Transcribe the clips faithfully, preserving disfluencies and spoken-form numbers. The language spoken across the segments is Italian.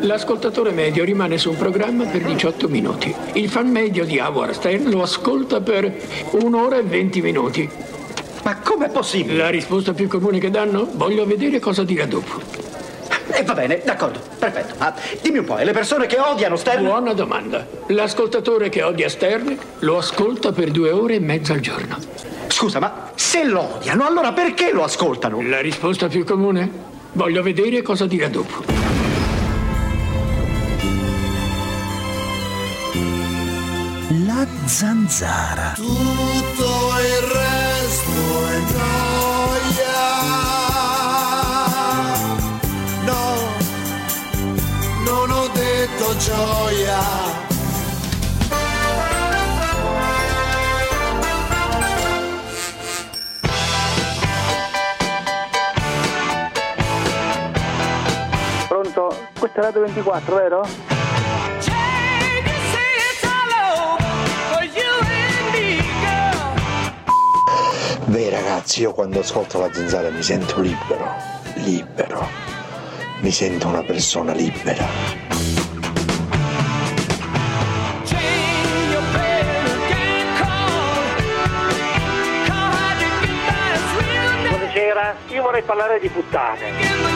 L'ascoltatore medio rimane su un programma per diciotto minuti. Il fan medio di Howard Stern lo ascolta per un'ora e venti minuti. Ma com'è possibile? La risposta più comune che danno? Voglio vedere cosa dirà dopo. E eh, va bene, d'accordo, perfetto. Ah, dimmi un po', e le persone che odiano Stern? Buona domanda. L'ascoltatore che odia Stern lo ascolta per due ore e mezza al giorno. Scusa, ma se lo odiano, allora perché lo ascoltano? La risposta più comune? Voglio vedere cosa dirà dopo. La zanzara. Tutto il resto è gioia. No, non ho detto gioia. Pronto? Questa è Radio ventiquattro, vero? Beh ragazzi, io quando ascolto la zanzara mi sento libero, libero, mi sento una persona libera. Buonasera, io vorrei parlare di puttane.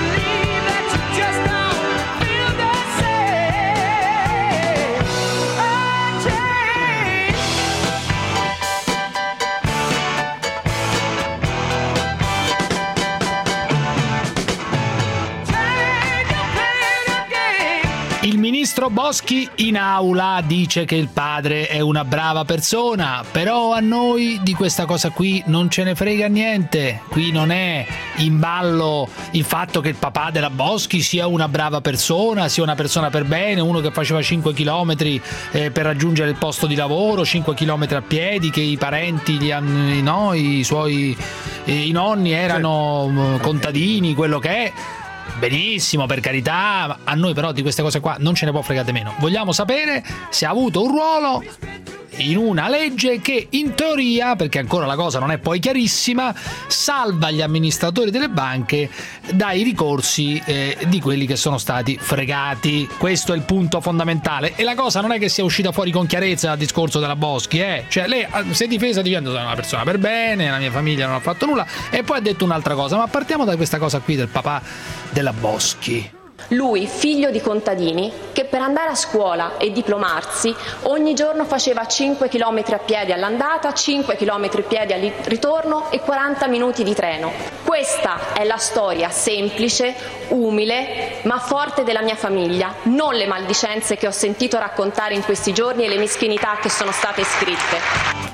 Il ministro Boschi in aula dice che il padre è una brava persona, però a noi di questa cosa qui non ce ne frega niente. Qui non è in ballo il fatto che il papà della Boschi sia una brava persona, sia una persona per bene, uno che faceva cinque chilometri eh, per raggiungere il posto di lavoro, cinque chilometri a piedi, che i parenti, gli, no, i suoi eh, i nonni erano contadini, quello che è. Benissimo, per carità, a noi però di queste cose qua non ce ne può fregare meno. Vogliamo sapere se ha avuto un ruolo in una legge che in teoria, perché ancora la cosa non è poi chiarissima, salva gli amministratori delle banche dai ricorsi eh, di quelli che sono stati fregati. Questo è il punto fondamentale, e la cosa non è che sia uscita fuori con chiarezza dal discorso della Boschi, eh? Cioè lei si è difesa dicendo sono una persona per bene, la mia famiglia non ha fatto nulla, e poi ha detto un'altra cosa. Ma partiamo da questa cosa qui del papà della Boschi. Lui, figlio di contadini, che per andare a scuola e diplomarsi ogni giorno faceva cinque chilometri a piedi all'andata, cinque chilometri a piedi al ritorno e quaranta minuti di treno. Questa è la storia semplice, umile, ma forte della mia famiglia, non le maldicenze che ho sentito raccontare in questi giorni e le meschinità che sono state scritte.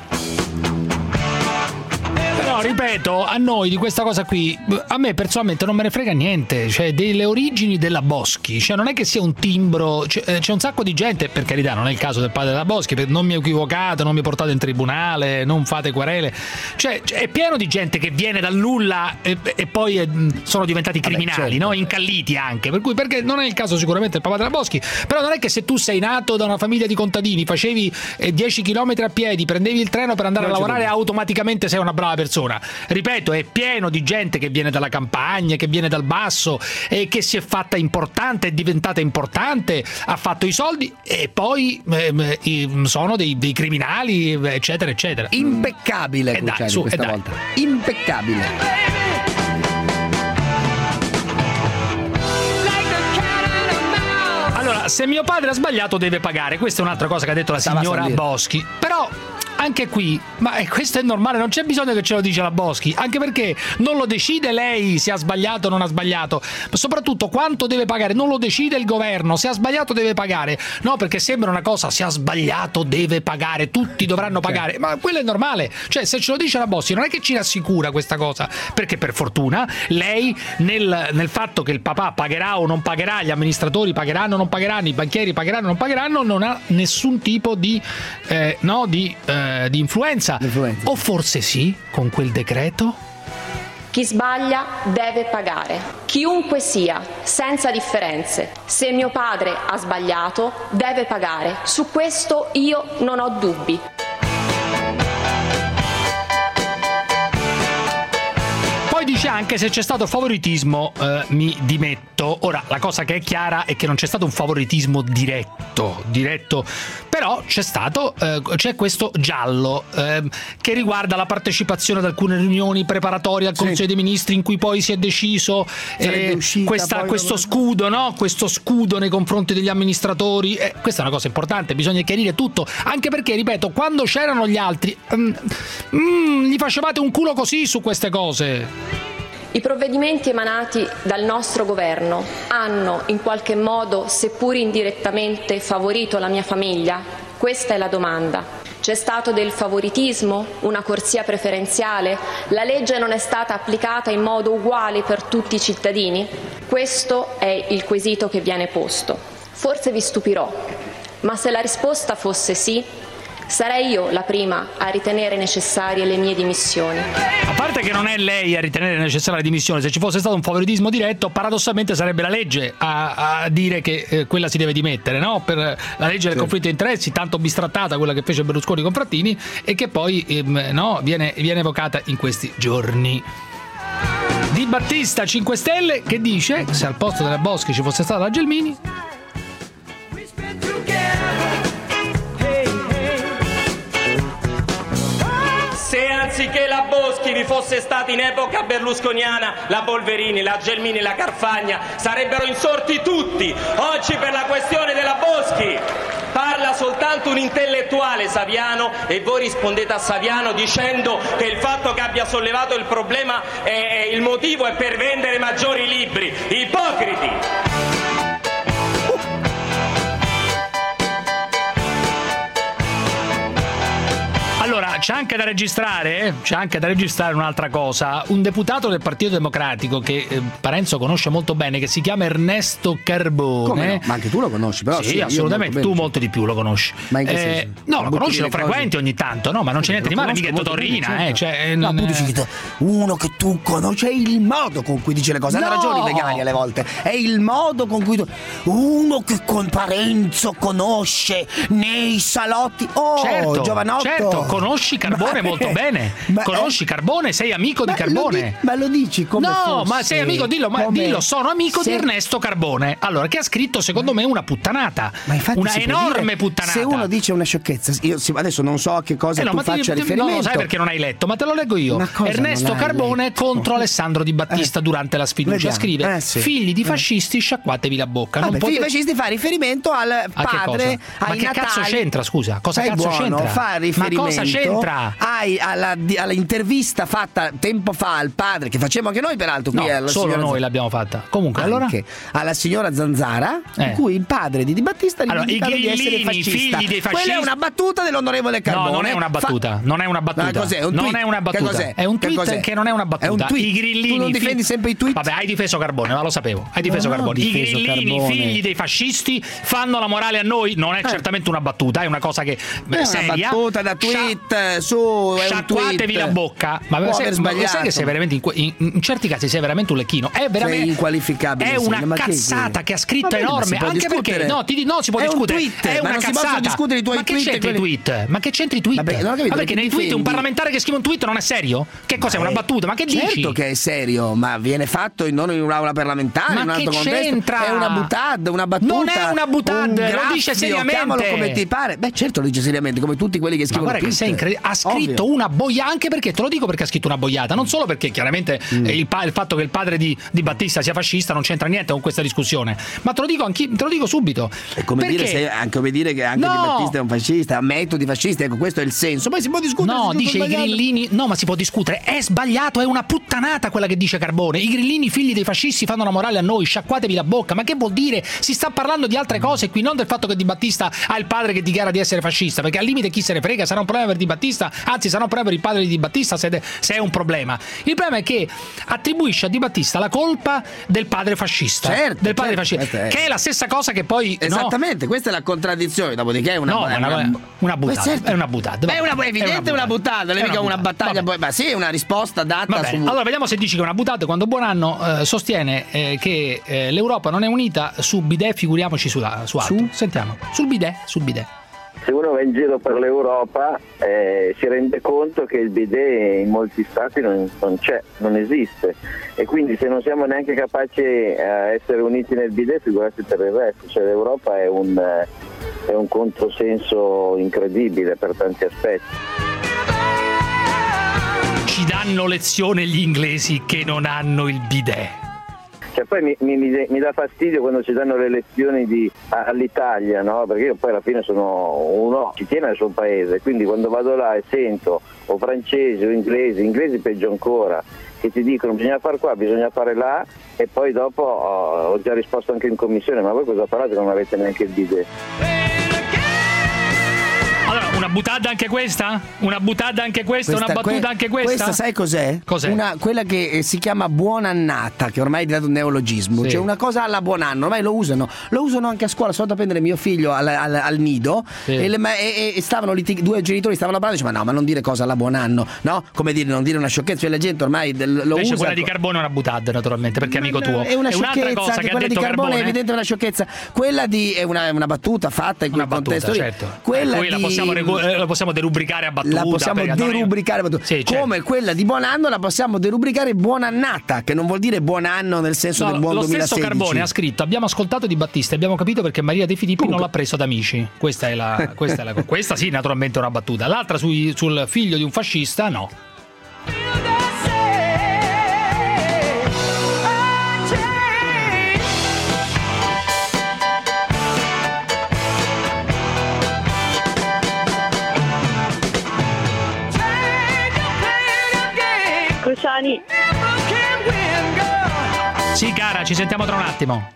No, ripeto, a noi di questa cosa qui, a me personalmente non me ne frega niente, cioè delle origini della Boschi, cioè non è che sia un timbro, c'è, c'è un sacco di gente, per carità non è il caso del padre della Boschi, non mi equivocate, non mi portate in tribunale, non fate querele, cioè è pieno di gente che viene dal nulla e, e poi è, sono diventati criminali, Vabbè, certo. no? Incalliti anche, per cui perché non è il caso sicuramente del papà della Boschi, però non è che se tu sei nato da una famiglia di contadini, facevi eh, dieci chilometri a piedi, prendevi il treno per andare non a lavorare, automaticamente sei una brava persona. Ripeto, è pieno di gente che viene dalla campagna, che viene dal basso e che si è fatta importante, è diventata importante, ha fatto i soldi e poi eh, sono dei, dei criminali, eccetera, eccetera. Impeccabile, eh dai, Cruciani, su, questa eh volta. Impeccabile. Allora, se mio padre ha sbagliato deve pagare, questa è un'altra cosa che ha detto la signora Boschi, però anche qui, ma questo è normale, non c'è bisogno che ce lo dice la Boschi, anche perché non lo decide lei se ha sbagliato o non ha sbagliato, ma soprattutto quanto deve pagare non lo decide il governo, se ha sbagliato deve pagare, no, perché sembra una cosa, se ha sbagliato deve pagare, tutti dovranno pagare, ma quello è normale, cioè se ce lo dice la Boschi non è che ci rassicura questa cosa, perché per fortuna lei nel, nel fatto che il papà pagherà o non pagherà, gli amministratori pagheranno o non pagheranno, i banchieri pagheranno o non pagheranno, non ha nessun tipo di eh, no, di eh, di influenza. influenza o forse sì, con quel decreto? Chi sbaglia deve pagare, chiunque sia, senza differenze. Se mio padre ha sbagliato deve pagare, su questo io non ho dubbi. Poi dice anche se c'è stato favoritismo eh, mi dimetto. diretto. Ora, la cosa che è chiara è che non c'è stato un favoritismo diretto, diretto, però c'è stato, eh, c'è questo giallo eh, che riguarda la partecipazione ad alcune riunioni preparatorie al Consiglio sì. dei Ministri in cui poi si è deciso eh, questa, questo scudo, no? Questo scudo nei confronti degli amministratori. Eh, questa è una cosa importante, bisogna chiarire tutto, anche perché, ripeto, quando c'erano gli altri, mm, mm, gli facevate un culo così su queste cose. I provvedimenti emanati dal nostro governo hanno in qualche modo, seppur indirettamente, favorito la mia famiglia? Questa è la domanda. C'è stato del favoritismo? Una corsia preferenziale? La legge non è stata applicata in modo uguale per tutti i cittadini? Questo è il quesito che viene posto. Forse vi stupirò, ma se la risposta fosse sì, sarei io la prima a ritenere necessarie le mie dimissioni. A parte che non è lei a ritenere necessaria la dimissione, se ci fosse stato un favoritismo diretto, paradossalmente sarebbe la legge a, a dire che eh, quella si deve dimettere, no? Per la legge del sì. conflitto di interessi, tanto bistrattata, quella che fece Berlusconi con Frattini e che poi ehm, no, viene, viene evocata in questi giorni. Di Battista cinque Stelle che dice: se al posto della Boschi ci fosse stata la Gelmini. Se anziché la Boschi vi fosse stata in epoca berlusconiana la Polverini, la Gelmini, la Carfagna, sarebbero insorti tutti. Oggi per la questione della Boschi parla soltanto un intellettuale, Saviano, e voi rispondete a Saviano dicendo che il fatto che abbia sollevato il problema, è, il motivo è per vendere maggiori libri. Ipocriti! Allora, c'è anche da registrare, c'è anche da registrare un'altra cosa. Un deputato del Partito Democratico che eh, Parenzo conosce molto bene, che si chiama Ernesto Carbone. Come no? Ma anche tu lo conosci, però sì, sì assolutamente, molto tu molto di più lo conosci. Ma in che eh, senso? No, Ma lo conosci, lo cose... frequenti ogni tanto, no? Ma non c'è niente di male, mica è Totorrina, bene, certo. eh, cioè, no, non appunto, è... uno che tu conosci, è il modo con cui dice le cose. No. Hanno ragione i vegani alle volte. È il modo con cui tu... uno che con Parenzo conosce nei salotti. Oh, certo, giovanotto. Certo, conosci Carbone ma molto bene. Conosci è... Carbone, sei amico ma di Carbone. Lo di... Ma lo dici come No, fosse... ma sei amico, dillo, ma come... dillo, sono amico se... di Ernesto Carbone. Allora, che ha scritto secondo me una puttanata. Ma infatti una enorme dire, puttanata. Se uno dice una sciocchezza, io adesso non so a che cosa eh no, tu ma faccia ti, riferimento. No, lo sai perché non hai letto, ma te lo leggo io. Ernesto Carbone letto. contro Alessandro Di Battista eh. durante la sfiducia. Vediamo. Scrive: eh, sì. figli di fascisti, sciacquatevi la bocca. Vabbè, non figli potete... di fascisti fa riferimento al padre. Ma che Natali. cazzo c'entra? Scusa, cosa Sei cazzo buono, c'entra? Fa riferimento ma cosa c'entra? Ai, alla, all'intervista fatta tempo fa al padre, che facciamo anche noi peraltro qui no, alla solo noi Z... l'abbiamo fatta. Comunque allora alla signora Zanzara, eh. in cui il padre di Di Battista gli allora, di essere fascista. Figli dei fascisti. Quella è una battuta dell'onorevole Carbone. No, non è una battuta, Fa... non è una battuta. Ma cos'è? Un non tweet? è una battuta. Che cos'è? È un che tweet cos'è? che non è una battuta. È un tweet. I grillini. Tu non difendi fi... sempre i tweet? Vabbè, hai difeso Carbone, ma lo sapevo. Hai difeso no, Carbone. I grillini, Carbone. figli dei fascisti, fanno la morale a noi. Non è eh. certamente una battuta, è una cosa che è seria. Una battuta da tweet Scia... su è Sciacquatevi un la bocca. Ma, Può se, ma sai che sei veramente in, in, in certi casi sei veramente un lecchino. È veramente sei inqualificabile. È una sì, cazzata che, che ha scritto bene, enorme, anche discutere. perché no, ti, no, si può è discutere. Un tweet, è ma una non cazzata. Si possono discutere i tuoi ma che tweet c'entri i quelli... tweet? Ma che c'entri i tweet? Vabbè, non ho capito, ma perché nei tweet un parlamentare che scrive un tweet non è serio? Che cos'è? Una battuta? Ma che certo dici? Certo che è serio, ma viene fatto non in un'aula parlamentare, ma in un altro che contesto. C'entra? È una butad, una battuta. Non è una butad, un lo dice seriamente. Chiamalo come ti pare. Beh, certo lo dice seriamente, come tutti quelli che scrivono. Ma guarda che sei incredibile. Ha scritto Ovvio. una boiata, anche perché te lo dico perché ha scritto una boiata, non solo perché chiaramente mm. il, il fatto che il padre di, di Battista sia fascista non c'entra niente con questa discussione, ma te lo dico anche te lo dico subito. È come perché? dire se, anche come dire che anche no. Di Battista è un fascista, metodi fascisti, ecco questo è il senso. Poi si può discutere. No, dice i grillini, no, ma si può discutere. È sbagliato, è una puttanata quella che dice Carbone. I grillini figli dei fascisti fanno la morale a noi, sciacquatevi la bocca. Ma che vuol dire? Si sta parlando di altre cose qui, non del fatto che Di Battista ha il padre che dichiara di essere fascista, perché al limite chi se ne frega, sarà un problema per Di Battista, anzi sarà un problema per il padre di Di Battista se, de, se è un problema. Il problema è che attribuisce a Di Battista la colpa del padre fascista, certo, del padre certo, fascista, è... che è la stessa cosa che poi esattamente, no? questa è la contraddizione, dopodiché è una no, è una, una, una buttata, certo. è una buttata. È una, evidente una buttata, non è mica una battaglia, poi, ma sì, è una risposta data su... Allora vediamo se dici che è una buttata quando Buonanno eh, sostiene eh, che eh, l'Europa non è unita su bidet, figuriamoci sulla, su altro. Su? Sentiamo. Sul bidet, sul bidet. se uno va in giro per l'Europa eh, si rende conto che il bidet in molti stati non, non c'è, non esiste, e quindi se non siamo neanche capaci a essere uniti nel bidet, figurati per il resto. Cioè l'Europa è un, è un controsenso incredibile per tanti aspetti. Ci danno lezione gli inglesi che non hanno il bidet. Cioè poi mi, mi, mi dà fastidio quando ci danno le lezioni di, all'Italia, no? Perché io poi alla fine sono uno, ci tiene al suo paese, quindi quando vado là e sento o francesi o inglesi, inglesi peggio ancora, che ti dicono bisogna fare qua, bisogna fare là, e poi dopo oh, ho già risposto anche in commissione, ma voi cosa farete, non avete neanche il bidet? Allora, una buttata anche questa? Una buttata anche questa? Questa, una battuta que- anche questa? Questa sai cos'è? Cos'è? Una, quella che eh, si chiama buonannata, che ormai è diventato un neologismo. Sì. Cioè una cosa alla buon anno, ormai lo usano. Lo usano anche a scuola. Sono andato a prendere mio figlio al, al, al nido, sì. e, le, e, e stavano litig- due genitori stavano parlando, dice, ma no, ma non dire cosa alla buon anno, no? Come dire, non dire una sciocchezza, cioè la gente ormai del, lo Invece usa. quella di Carbone è una buttata, naturalmente, perché è amico tuo. È una È un'altra sciocchezza, cosa anche che ha quella di detto Carbone è Carbone. evidente una sciocchezza. Quella di è una, una battuta fatta in quel Una battuta, contesto lì. certo. Quella Eh, poi di la possiamo, regu- eh, la possiamo derubricare a battuta. la possiamo per- no, io- derubricare a battuta. Sì, certo. Come quella di buon anno la possiamo derubricare buonannata, che non vuol dire buon anno nel senso No, del buon lo duemilasedici. stesso Carbone ha scritto: abbiamo ascoltato Di Battista e abbiamo capito perché Maria De Filippi non l'ha preso da amici. Questa è la questa, è la, questa sì, naturalmente è una battuta. L'altra sui, sul figlio di un fascista, no. Cruciani. Sì, cara, ci sentiamo tra un attimo.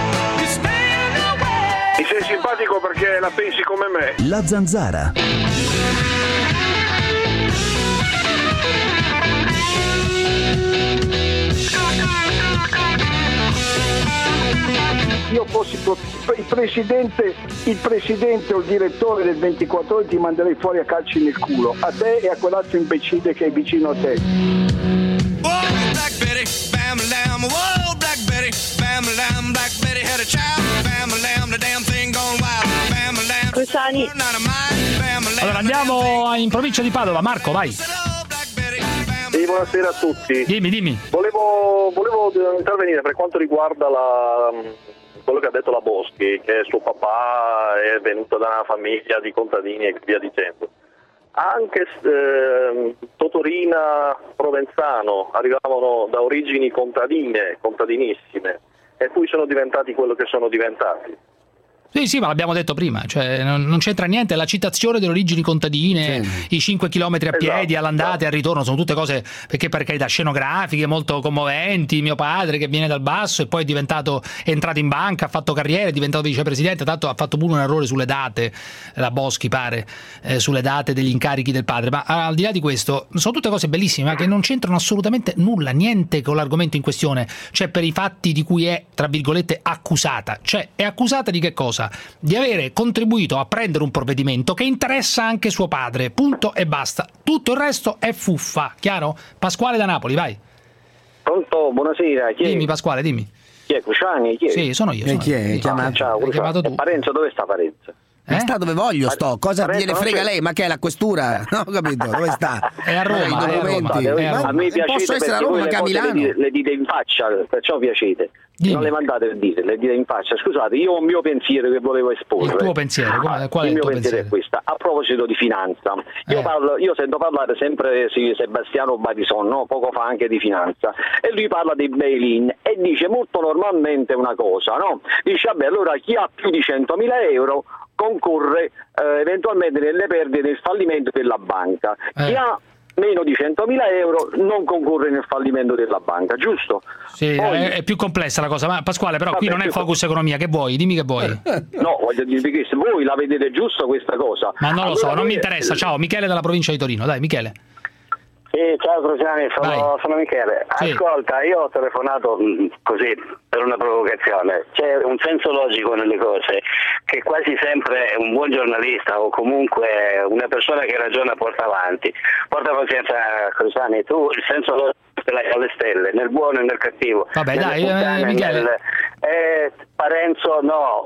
Mi sei simpatico perché la pensi come me. La Zanzara. Io fossi il presidente, il presidente o il direttore del ventiquattro ore ti manderei fuori a calci nel culo, a te e a quell'altro imbecille che è vicino a te. Cruciani. Allora andiamo in provincia di Padova. Marco, vai. Sì, buonasera a tutti. Dimmi, dimmi. Volevo, volevo intervenire per quanto riguarda la, quello che ha detto la Boschi, che suo papà è venuto da una famiglia di contadini e via dicendo. Anche eh, Totorina, Provenzano arrivavano da origini contadine, contadinissime, e poi sono diventati quello che sono diventati. Sì, sì, ma l'abbiamo detto prima, cioè non, non c'entra niente, la citazione delle origini contadine, sì. I cinque chilometri a piedi, esatto, all'andata e al ritorno, sono tutte cose, perché per carità, scenografiche, molto commoventi. Mio padre che viene dal basso e poi è diventato, è entrato in banca, ha fatto carriera, è diventato vicepresidente, tanto ha fatto pure un errore sulle date, la Boschi pare, eh, sulle date degli incarichi del padre, ma al di là di questo, sono tutte cose bellissime, ma che non c'entrano assolutamente nulla, niente con l'argomento in questione, cioè per i fatti di cui è, tra virgolette, accusata, cioè è accusata di che cosa? Di avere contribuito a prendere un provvedimento che interessa anche suo padre, punto e basta. Tutto il resto è fuffa, chiaro? Pasquale da Napoli, vai. Pronto, buonasera. Chi è? Dimmi Pasquale, dimmi. Chi è? Cruciani? Chi è? Sì, sono io. Sono chi è? io. Chiamato? Ah, ciao, Hai chiamato tu. E Parenzo, dove sta Parenzo? Eh? Sta dove voglio sto, cosa Parenzo, gliene frega lei? Ma che è la questura? No, ho capito, dove sta? È a Roma, I è a documenti. Roma, è a Roma. A me piacete posso essere a perché Roma, voi ma le che a cose Milano? le dite, le dite in faccia, perciò piacete. Dimmi. Non le mandate per dire, le dite in faccia. Scusate, io ho un mio pensiero che volevo esporre. Il tuo pensiero, qual, qual è il il mio tuo pensiero, pensiero? è questo. A proposito di finanza, io, Eh. parlo, io sento parlare sempre di Sebastiano Badison, no? Poco fa anche di finanza, e lui parla dei bail-in e dice molto normalmente una cosa, no? Dice, vabbè, allora chi ha più di centomila euro concorre eh, eventualmente nelle perdite nel fallimento della banca. Eh. Chi ha meno di centomila euro non concorre nel fallimento della banca, giusto? Sì, Poi- è, è più complessa la cosa, ma Pasquale, però Vabbè, qui non è più- focus economia, che vuoi? Dimmi che vuoi. No, voglio dirvi che se voi la vedete giusto questa cosa. Ma non lo allora so, non voi- mi interessa. Ciao, Michele dalla provincia di Torino. Dai, Michele. Sì, ciao Cruciani, sono, sono Michele. Sì. Ascolta, io ho telefonato mh, così per una provocazione. C'è un senso logico nelle cose che quasi sempre un buon giornalista o comunque una persona che ragiona porta avanti. Porta pazienza, Cruciani, tu il senso logico ce l'hai alle stelle, nel buono e nel cattivo. Vabbè, nelle dai, eh, puttane, Michele. nel- eh, Parenzo no.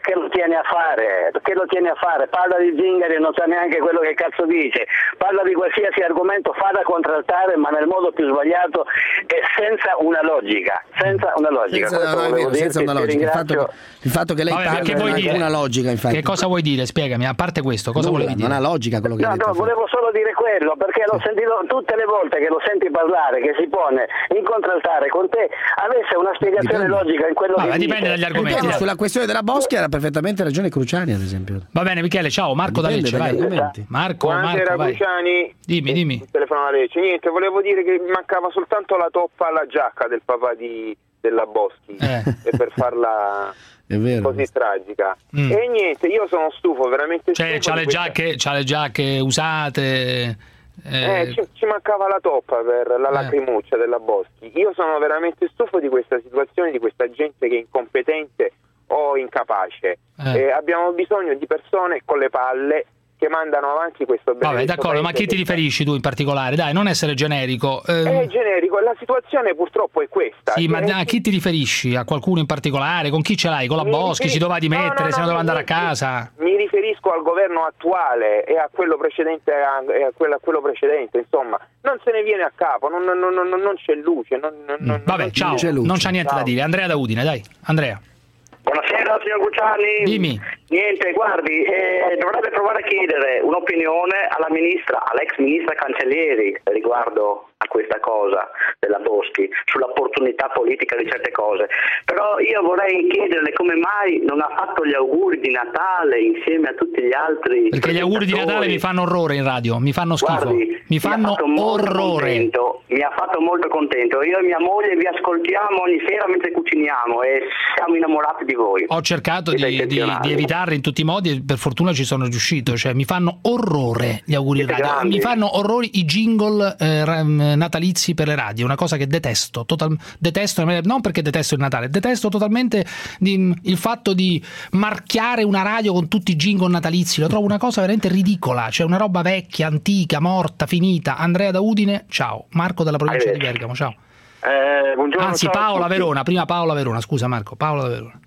che lo tiene a fare? Che lo tiene a fare? Parla di zingari e non sa neanche quello che cazzo dice. Parla di qualsiasi argomento, fa da contraltare, ma nel modo più sbagliato e senza una logica. Senza una logica. Senza, no, vero, senza una logica. Il fatto, il fatto che lei Vabbè, parla non ha una logica, infatti. Che cosa vuoi dire? Spiegami, a parte questo, cosa Nulla, volevi dire? Non ha logica quello che No, ha detto. no, volevo solo dire quello, perché l'ho sentito tutte le volte che lo senti parlare, che si pone in contraltare con te, avesse una spiegazione Dipende. logica in quello Vabbè, che dipende dice. dagli argomenti. Ripeto, sulla questione della Boschi era perfettamente ragione Cruciani, ad esempio. Va bene, Michele, ciao, Marco da Dipende Lecce, dagli vai. argomenti. Marco, Buonasera Marco, vai. Cruciani. Dimmi, dimmi. Telefono da Lecce. Niente, volevo dire che mi mancava soltanto la toppa alla giacca del papà di, della Boschi Eh. e per farla È vero. così tragica. Mm. E niente, io sono stufo, veramente Cioè, stufo. c'ha di le, questa- giacche, c'ha le giacche usate. Eh, Eh, ci, ci mancava la toppa per la Eh. lacrimuccia della Boschi. Io sono veramente stufo di questa situazione, di questa gente che è incompetente o incapace. Eh. Eh, abbiamo bisogno di persone con le palle che mandano avanti questo Vabbè, benedetto d'accordo, ma a paese chi ti che- riferisci tu in particolare? Dai, non essere generico. Eh, È generico, la situazione purtroppo è questa. sì, ma Eh, a chi ti riferisci? A qualcuno in particolare? Con chi ce l'hai? Con la Mi Boschi? riferi- Si doveva dimettere? No, no, se ne no, doveva andare a mi- casa? Mi riferisco al governo attuale e a quello precedente e a quello, a quello precedente, insomma, non se ne viene a capo, non, non, non, non, non c'è luce. Non, non, non- Vabbè, non ciao, c'è luce. non c'ha niente Ciao. da dire. Andrea da Udine, dai, Andrea. Buonasera signor Cruciani. Dimmi. Niente, guardi, eh, dovrebbe provare a chiedere un'opinione alla ministra, all'ex ministra Cancellieri riguardo a questa cosa della Boschi, sull'opportunità politica di certe cose. Però io vorrei chiederle come mai non ha fatto gli auguri di Natale insieme a tutti gli altri. Perché gli auguri di Natale mi fanno orrore in radio, mi fanno schifo. Guardi, mi fanno ha fatto molto orrore. contento, mi ha fatto molto contento. Io e mia moglie vi ascoltiamo ogni sera mentre cuciniamo e siamo innamorati di voi. Ho cercato Siete di, di, eccezionali. di evitarli in tutti i modi e per fortuna ci sono riuscito. Cioè, mi fanno orrore gli auguri di Siete radio. grandi. Mi fanno orrori i jingle eh, ra- natalizi per le radio, una cosa che detesto. Total, detesto, non perché detesto il Natale, detesto totalmente di, il fatto di marchiare una radio con tutti i jingle natalizi. Lo trovo una cosa veramente ridicola. Cioè, una roba vecchia, antica, morta, finita. Andrea da Udine, ciao. Marco dalla provincia di Bergamo, ciao. Eh, buongiorno, Anzi, ciao a Paola tutti. Verona, prima Paola Verona, scusa Marco, Paola da Verona.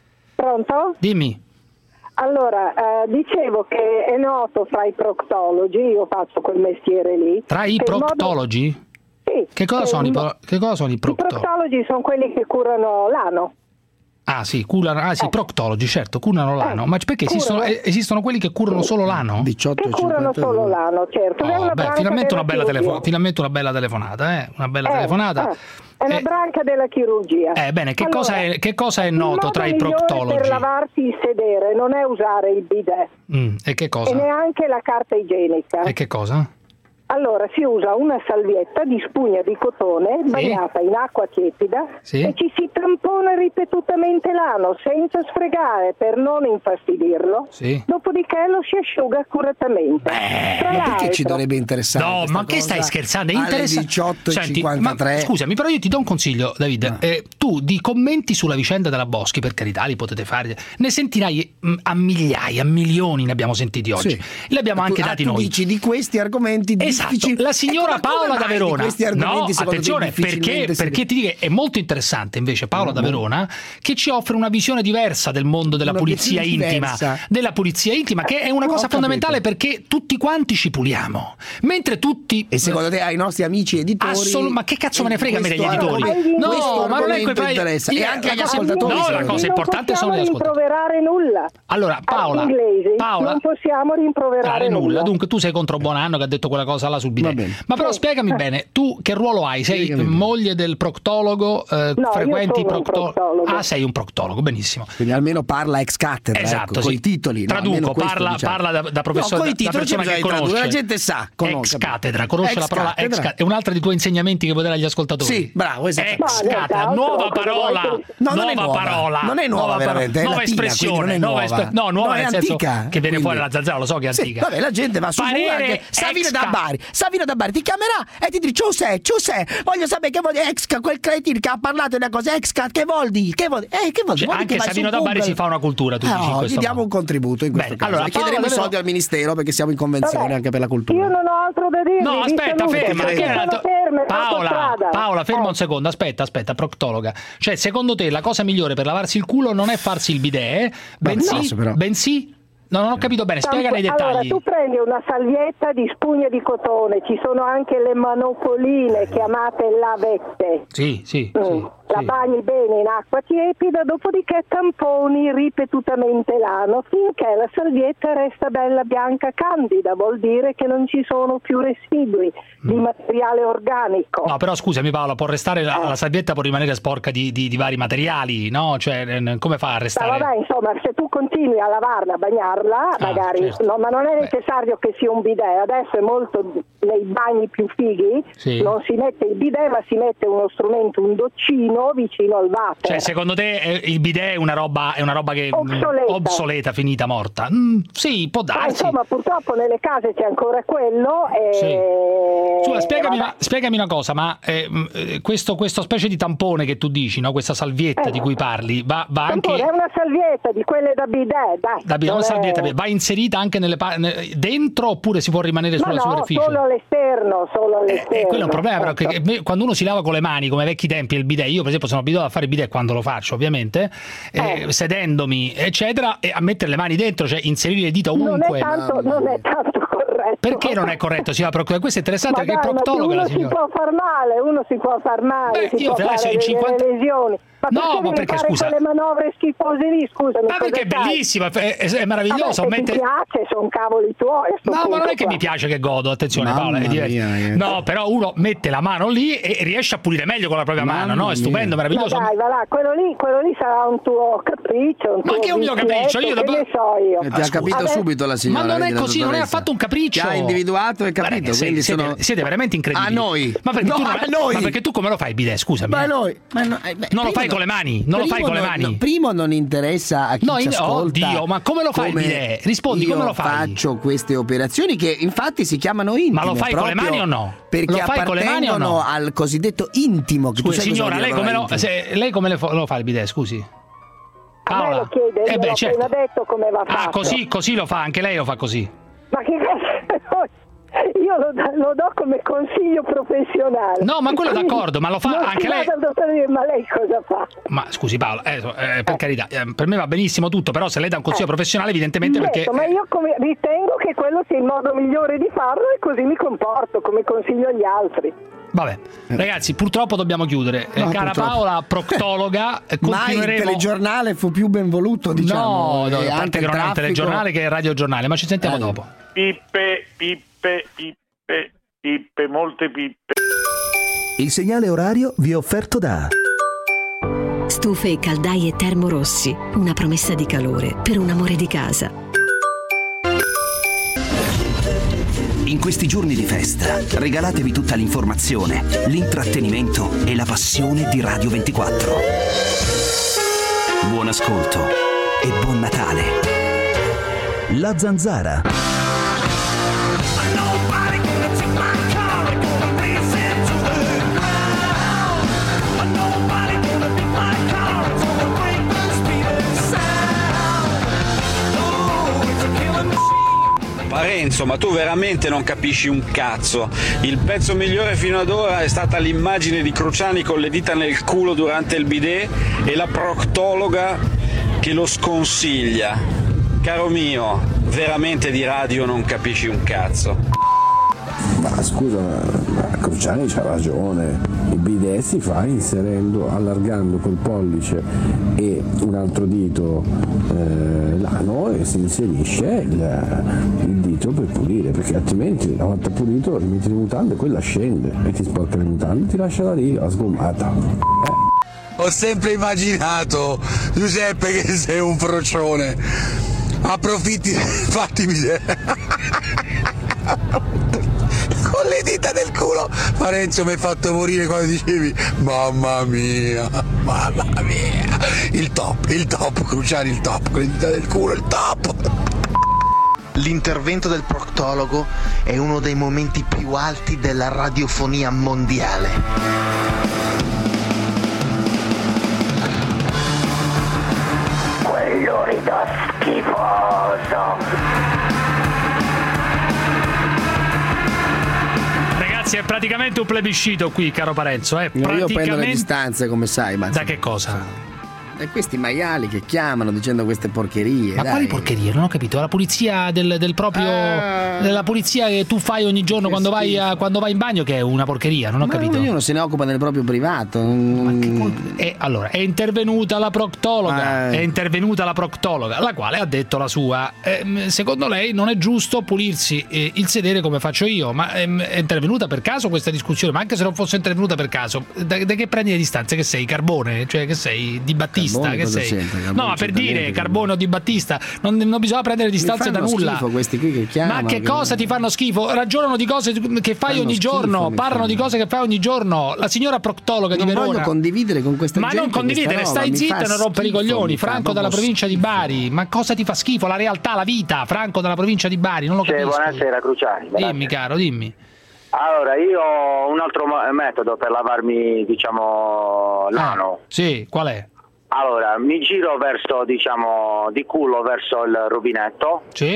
Pronto? Dimmi. Allora, eh, dicevo che è noto fra i proctologi, io faccio quel mestiere lì. Tra i che il modo- proctologi? Sì. Che cosa, che sono i, il mo- pro- che cosa sono i I proctologi? proctologi sono quelli che curano l'ano. Ah sì, curano, ah, sì, Eh. proctologi, certo, curano l'ano. Ma perché esistono, curano. eh, esistono quelli che curano solo l'ano? diciotto Che curano solo l'ano, certo. È Oh, una beh, branca finalmente della una, bella chirurgia. telefo- finalmente una bella telefonata, eh? Una bella Eh, telefonata. eh, È una branca della chirurgia. Eh, bene, che, Allora, cosa è, che cosa è il noto modo tra i migliore proctologi? per lavarsi il sedere non è usare il bidet Mm, e che e cosa? neanche la carta igienica. E che cosa? Allora si usa una salvietta di spugna di cotone bagnata in acqua tiepida Sì. e ci si tampona ripetutamente l'ano senza sfregare per non infastidirlo. Sì. Dopodiché lo si asciuga accuratamente. Tra Ma perché ci l'altro- dovrebbe interessare? No, questa ma che cosa stai scherzando? È alle interessante. diciotto e Senti, cinquantatré. ma scusami, però io ti do un consiglio, Davide. Eh, tu di commenti sulla vicenda della Boschi, per carità, li potete fare, ne sentirai mh, a migliaia, a milioni ne abbiamo sentiti oggi. Sì. Li abbiamo Tu- anche ah, dati tu noi. dici di questi argomenti Esatto, difficili. la signora Ecco, ma come Paola da mai di Verona. questi argomenti, No, secondo te, attenzione, perché, difficilmente si- perché ti dico è molto interessante invece Paola da Verona, che ci offre una visione diversa del mondo della Una pulizia visione intima, diversa. della pulizia intima, che è una Ho cosa capito. fondamentale perché tutti quanti ci puliamo, mentre tutti E secondo te ai nostri amici editori Assolu- ma che cazzo me ne frega a me degli questo editori? argomento- questo No, ma non è argomento quei interessa. E anche agli la cosa- ascoltatori, No, secondo la me. cosa non importante sono gli possiamo ascoltatori. rimproverare nulla. Allora, Paola, Agli inglesi Paola, non possiamo rimproverare Dare nulla. nulla. Dunque tu sei contro Buonanno che ha detto quella cosa là sul bidet. Va bene. Ma però Sì. spiegami bene, tu che ruolo hai? Sei Spiegami bene. moglie del proctologo, eh, No, io frequenti sono un procto- proctologo. Ah, sei un proctologo, benissimo. Quindi almeno parla ex cattedra, Esatto, ecco, sì. coi titoli. no, almeno Traduco, questo parla, diciamo. parla da, da professore, No, coi da titoli persona bisogna che tradurre, conosce. la gente sa, Ex conosce. cattedra, conosce Ex la parola ex cattedra. cattedra. È un altro dei tuoi insegnamenti che vuoi dare agli ascoltatori. Sì, bravo, esatto. Ex Ma nel cattedra, caso, nuova cosa parola. vuoi che- No, non è nuova nuova. parola. Non è nuova, parola, veramente, è nuova latina, quindi espressione, non è nuova nuova. espre- no, nuova No, è nel senso antica, che viene quindi. fuori la zanzara, lo so che è Sì, antica. vabbè, la gente va su Parere Google anche- sa ex viene da ca- Bari, Savino da Bari ti chiamerà e ti dice Giuseppe, Giuseppe, voglio sapere che vuol dire excat, quel cretino che ha parlato di una cosa excat, che vuol dire? Che vuol dire? Eh, che vuol dire? Cioè, anche Savino da Bari si fa una cultura, tu eh, dici in no, questo gli diamo modo. un contributo in questo Bene, caso. allora, E chiederemo i Paola, soldi al ministero perché siamo in convenzione Vabbè, anche per la cultura. Io non ho altro da dire. No, aspetta, ferma. Che Che sono era- ferme, Paola, autostrada. Paola, ferma Eh. un secondo. Aspetta, aspetta, proctologa. Cioè, secondo te la cosa migliore per lavarsi il culo non è farsi il bidet, bensì, no, però. bensì No, non ho capito bene, spiega nei dettagli. Allora, tu prendi una salvietta di spugna di cotone, ci sono anche le manopoline chiamate lavette. Sì, sì, Mm. sì. La sì. bagni bene in acqua tiepida, dopodiché tamponi ripetutamente l'ano finché la salvietta resta bella bianca candida, vuol dire che non ci sono più residui di materiale organico. No, però scusami Paola, può restare la, la salvietta può rimanere sporca di, di, di vari materiali, no? Cioè, eh, come fa a Ma restare? vabbè, insomma, se tu continui a lavarla, a bagnarla, Ah, magari, certo. no, ma non è necessario che sia un bidet, adesso è molto nei bagni più fighi, Sì. non si mette il bidet ma si mette uno strumento, un doccino vicino al water. Cioè, secondo te eh, il bidet è una roba, è una roba che Obsoleta. obsoleta, finita, morta? Mm, sì, può Ma darsi. insomma, purtroppo nelle case c'è ancora quello e... Sì. Scusa, spiegami, vabbè. una, spiegami una cosa, ma eh, mh, questo, questo specie di tampone che tu dici, no? Questa salvietta Eh. di cui parli, va, va Tampone, anche... è una salvietta di quelle da bidet, dai. Da, non una è- salvietta, va inserita anche nelle pa- ne- dentro oppure si può rimanere Ma sulla no, superficie? solo all'esterno, solo all'esterno. E quello è un problema, però, Ecco. che che quando uno si lava con le mani, come ai vecchi tempi, il bidet, io per esempio sono abituato a fare il bidet quando lo faccio, ovviamente, eh, Eh. sedendomi, eccetera, e a mettere le mani dentro, cioè inserire le dita Non ovunque. è tanto, non è tanto corretto. Perché non è corretto, signora proctologa? Questo è interessante Ma perché è dai, ma proctologa la uno si signora. può far male, uno si può far male, Beh, si io può adesso fare in delle cinquanta lesioni. Ma No, perché ma devi perché, fare scusa? quelle manovre schifose lì, scusami? Ma perché è cosa fai? bellissima, è, è- è meraviglioso. Vabbè, se mette- ti piace, sono cavoli tuoi. a sto No, ma non punto è che qua. mi piace che godo, attenzione Mamma Paola, è diverso. mia, eh. No, però uno mette la mano lì e riesce a pulire meglio con la propria Mamma mano, no? È stupendo, mia. Ma meraviglioso. dai, va là, quello lì, quello lì sarà un tuo capriccio, un Ma tuo che è un mio vizietto, capriccio? Io che dopo- ne so io. Eh, ti ha scusa. capito Adesso- subito la signora. Ma non è vedi, la così, non è dottoressa. affatto un capriccio. Ti ha individuato e capito. Guarda, quindi siete, sono... siete veramente incredibili. A noi. Ma perché, No, tu non, a noi. ma perché tu come lo fai il bidet? Scusami. Ma eh. noi, ma no, eh, beh, Non lo primo fai con le mani, non lo fai primo con le non- mani. no, primo non interessa a chi No, ci in- ascolta. oddio, ma come lo fai il come bidet? Rispondi, io come lo fai? faccio queste operazioni che infatti si chiamano intime. Ma lo fai con le proprio mani o no? Perché Lo fai con le mani o no? appartengono al cosiddetto intimo. Che tu Scusi, sai cosa signora, vuol lei dire come, lo, intimo? se- lei come le fo- lo fa il bidet? Scusi. A me Paola. lo chiede, Eh io beh, l'ho certo. appena detto come va fatto. Ah, così, così lo fa, anche lei lo fa così. Ma che cosa? Io lo, do- lo do come consiglio professionale. No, ma quello Quindi d'accordo, ma lo fa non anche si lei. va dal dottore a dire, ma lei cosa fa? Ma scusi Paola, eh, eh, per carità, eh, per me va benissimo tutto, però se lei dà un consiglio professionale evidentemente Detto, perché... ma io come- ritengo che quello sia il modo migliore di farlo e così mi comporto, come consiglio agli altri. Vabbè, ragazzi, purtroppo dobbiamo chiudere. Eh, No, cara purtroppo. Paola, proctologa, eh, Mai il continueremo... telegiornale fu più ben voluto, diciamo. No, no, e a anche parte che non è un traffico. telegiornale che è radiogiornale, ma ci sentiamo Eh. dopo. Pippe, pippe, pippe, pippe, molte pippe. Il segnale orario vi è offerto da Stufe e caldaie Termorossi, una promessa di calore per un amore di casa. In questi giorni di festa regalatevi tutta l'informazione, l'intrattenimento e la passione di Radio ventiquattro. Buon ascolto e buon Natale. La Zanzara. Parenzo, ma tu veramente non capisci un cazzo. Il pezzo migliore fino ad ora è stata l'immagine di Cruciani con le dita nel culo durante il bidet e la proctologa che lo sconsiglia. Caro mio, veramente di radio non capisci un cazzo. Ma scusa, ma Cruciani c'ha ragione. Il bidet si fa inserendo, allargando col pollice e un altro dito eh, l'ano e si inserisce il, il dito per pulire, perché altrimenti una volta pulito rimetti le mutande e quella scende e ti sporca le mutande e ti lascia da lì la sgommata. Eh. Ho sempre immaginato, Giuseppe, che sei un procione. Approfitti, fatti vedere. Con le dita del culo. Parenzo mi hai fatto morire quando dicevi mamma mia, mamma mia. Il top, il top, Cruciani, il top, con le dita del culo, il top. L'intervento del proctologo è uno dei momenti più alti della radiofonia mondiale. Quello ridà schifoso. Ragazzi, è praticamente un plebiscito qui, caro Parenzo. Eh? No, praticamente... Io prendo le distanze, come sai. Ma da che cosa? E questi maiali che chiamano dicendo queste porcherie. Ma dai. quali porcherie? Non ho capito. La pulizia del, del proprio. Ah. Della pulizia che tu fai ogni giorno quando vai, a, quando vai in bagno, che è una porcheria, non ho Ma capito. Ognuno se ne occupa nel proprio privato. Ma che por... e, allora, è intervenuta la proctologa. Ah. È intervenuta la proctologa, la quale ha detto la sua. Eh, secondo lei non è giusto pulirsi eh, il sedere come faccio io. Ma eh, è intervenuta per caso questa discussione? Ma anche se non fosse intervenuta per caso, da, da che prendi le distanze? Che sei? Carbone? Cioè che sei? Di Battista? Carbone, che sei? C'entra? No, ma per dire Carbone o Di Battista non, non bisogna prendere distanze da nulla. Schifo questi qui che chiamano, ma che, che cosa ti fanno schifo? Ragionano di cose che fai fanno ogni schifo, giorno, parlano fanno. di cose che fai ogni giorno. La signora proctologa non di Verona. Non voglio condividere con questa ma gente. Ma non condividere, stai zitta e non rompere i coglioni. Franco dalla provincia schifo. di Bari. Ma cosa ti fa schifo? La realtà, la vita. Franco dalla provincia di Bari, non lo sì, capisco. Buonasera Cruciani. Buonasera. Dimmi caro, dimmi. Allora, io ho un altro metodo per lavarmi, diciamo, l'ano. Eh, sì, qual è? Allora, mi giro verso, diciamo, di culo verso il rubinetto. Sì.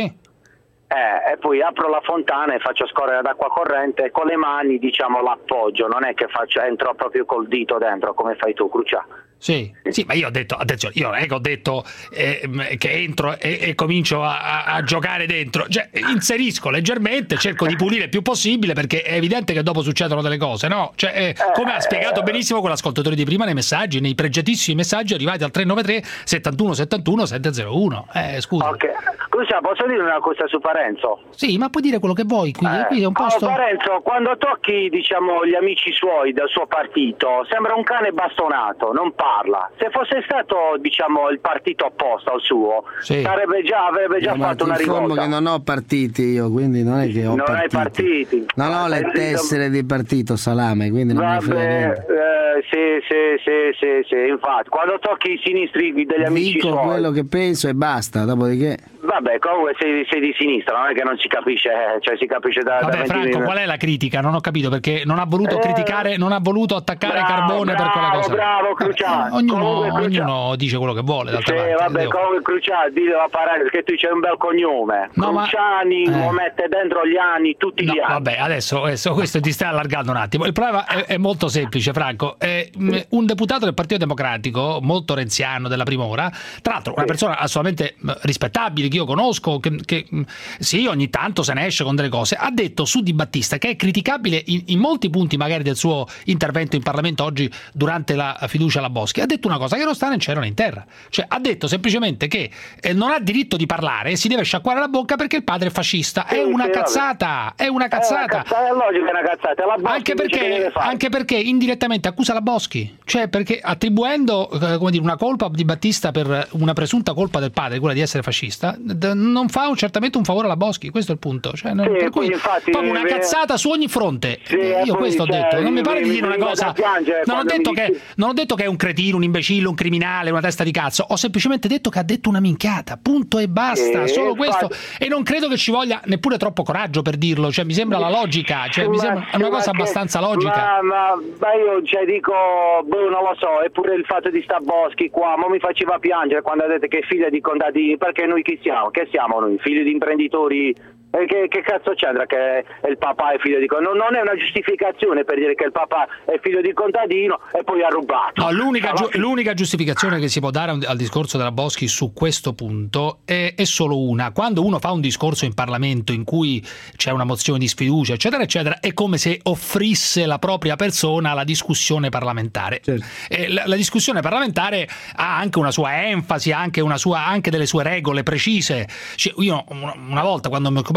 Eh, e poi apro la fontana e faccio scorrere l'acqua corrente e con le mani, diciamo, l'appoggio. Non è che faccio, entro proprio col dito dentro come fai tu, Crucia. Sì, sì, ma io ho detto, attenzione, io ecco, ho detto eh, che entro e, e comincio a, a, a giocare dentro, cioè inserisco leggermente, cerco di pulire il più possibile perché è evidente che dopo succedono delle cose, no? Cioè, eh, come ha spiegato benissimo quell'ascoltatore di prima nei messaggi, nei pregiatissimi messaggi arrivati al tre nove tre settantuno settantuno settecentouno. Eh, scusa. Ok, scusa, posso dire una cosa su Parenzo? Sì, ma puoi dire quello che vuoi, qui, eh. qui è un posto... Allora, Parenzo, quando tocchi, diciamo, gli amici suoi del suo partito, sembra un cane bastonato, non parla. Se fosse stato, diciamo, il partito opposto al suo, sì. sarebbe già, avrebbe già no, fatto una rivolta. Che non ho partiti io, quindi non è che ho non partiti. hai partiti. Non ho le tessere di partito, Salame, quindi non Vabbè, mi frega niente. Eh, sì, sì, sì, sì, sì, infatti, quando tocchi i sinistri degli amici Dico suoi... quello che penso e basta, dopodiché... Vabbè, comunque sei, sei di sinistra, non è che non si capisce, cioè si capisce da... Vabbè, da Franco, qual è la critica? Non ho capito, perché non ha voluto eh, criticare, non ha voluto attaccare bravo, Carbone bravo, per quella cosa. Bravo, Cruciani. Eh, ognuno, ognuno dice quello che vuole, d'altra sì, parte. vabbè, devo... comunque Cruciani, dillo a Parere, perché tu c'hai un bel cognome. No, Cruciani ma... eh. lo mette dentro gli anni, tutti no, gli anni. Vabbè, adesso, adesso questo ti stai allargando un attimo. Il problema è, è molto semplice, Franco. È, un deputato del Partito Democratico, molto renziano della prima ora, tra l'altro una persona assolutamente rispettabile, che io conosco, che, che sì, ogni tanto se ne esce con delle cose, ha detto su Di Battista, che è criticabile in, in molti punti magari del suo intervento in Parlamento oggi durante la fiducia alla Boschi, ha detto una cosa che non sta né in cielo né in terra, cioè ha detto semplicemente che eh, non ha diritto di parlare e si deve sciacquare la bocca perché il padre è fascista. Sì, è una sì, cazzata, è una cazzata. È, una cazzata, è logico, è una cazzata. La Boschi anche perché, anche perché indirettamente accusa la Boschi, cioè perché attribuendo eh, come dire, una colpa a Di Battista per una presunta colpa del padre, quella di essere fascista, d- non fa un, certamente un favore alla Boschi, questo è il punto, cioè, non, sì, per cui infatti, proprio una cazzata su ogni fronte. Sì, io questo ho detto, non mi pare di dire una cosa, non ho detto, che, dici... non ho detto che è un cretino, un imbecille, un criminale, una testa di cazzo, ho semplicemente detto che ha detto una minchiata, punto e basta, sì, solo infatti... questo, e non credo che ci voglia neppure troppo coraggio per dirlo, cioè mi sembra la logica, cioè, mi sembra una cosa che... abbastanza logica. Ma, ma, ma io cioè, dico, boh, non lo so, eppure il fatto di sta Boschi qua, ma mi faceva piangere quando ha detto che è figlia di contadini, perché noi chi siamo? Che siamo noi? Figli di imprenditori? E che, che cazzo c'entra che il papà è figlio di contadino? Non è una giustificazione per dire che il papà è figlio di contadino e poi ha rubato. No, l'unica, giu- l'unica giustificazione che si può dare al discorso della Boschi su questo punto è, è solo una. Quando uno fa un discorso in Parlamento in cui c'è una mozione di sfiducia, eccetera, eccetera, è come se offrisse la propria persona alla discussione parlamentare. Certo. E la, la discussione parlamentare ha anche una sua enfasi, ha anche, una sua, anche delle sue regole precise. Cioè, io una, una volta, quando mi occupavo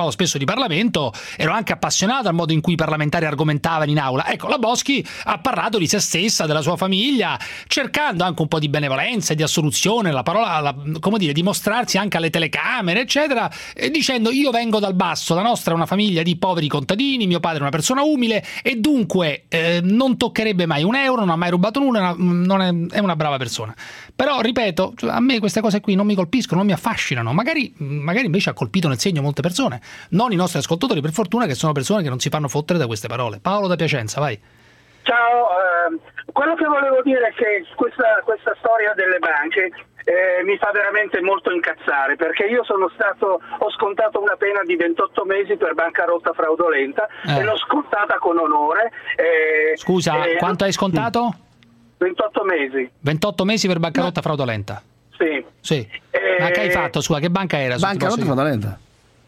parlavo spesso di Parlamento, ero anche appassionato al modo in cui i parlamentari argomentavano in aula. Ecco, la Boschi ha parlato di se stessa, della sua famiglia, cercando anche un po' di benevolenza e di assoluzione, la parola, la, come dire, di mostrarsi anche alle telecamere, eccetera, e dicendo: io vengo dal basso, la nostra è una famiglia di poveri contadini, mio padre è una persona umile e dunque eh, non toccherebbe mai un euro, non ha mai rubato nulla, non è, è una brava persona. Però, ripeto, a me queste cose qui non mi colpiscono, non mi affascinano. Magari, magari invece ha colpito nel segno molte persone, non i nostri ascoltatori, per fortuna, che sono persone che non si fanno fottere da queste parole. Paolo da Piacenza, vai. Ciao, eh, quello che volevo dire è che questa, questa storia delle banche eh, mi fa veramente molto incazzare, perché io sono stato, ho scontato una pena di ventotto mesi per bancarotta fraudolenta eh. e l'ho scontata con onore. Eh, Scusa, eh, quanto hai scontato? ventotto mesi. ventotto mesi per bancarotta no. fraudolenta? Sì. Sì. Eh, Ma che hai fatto? Scusa, che banca era? Bancarotta fraudolenta?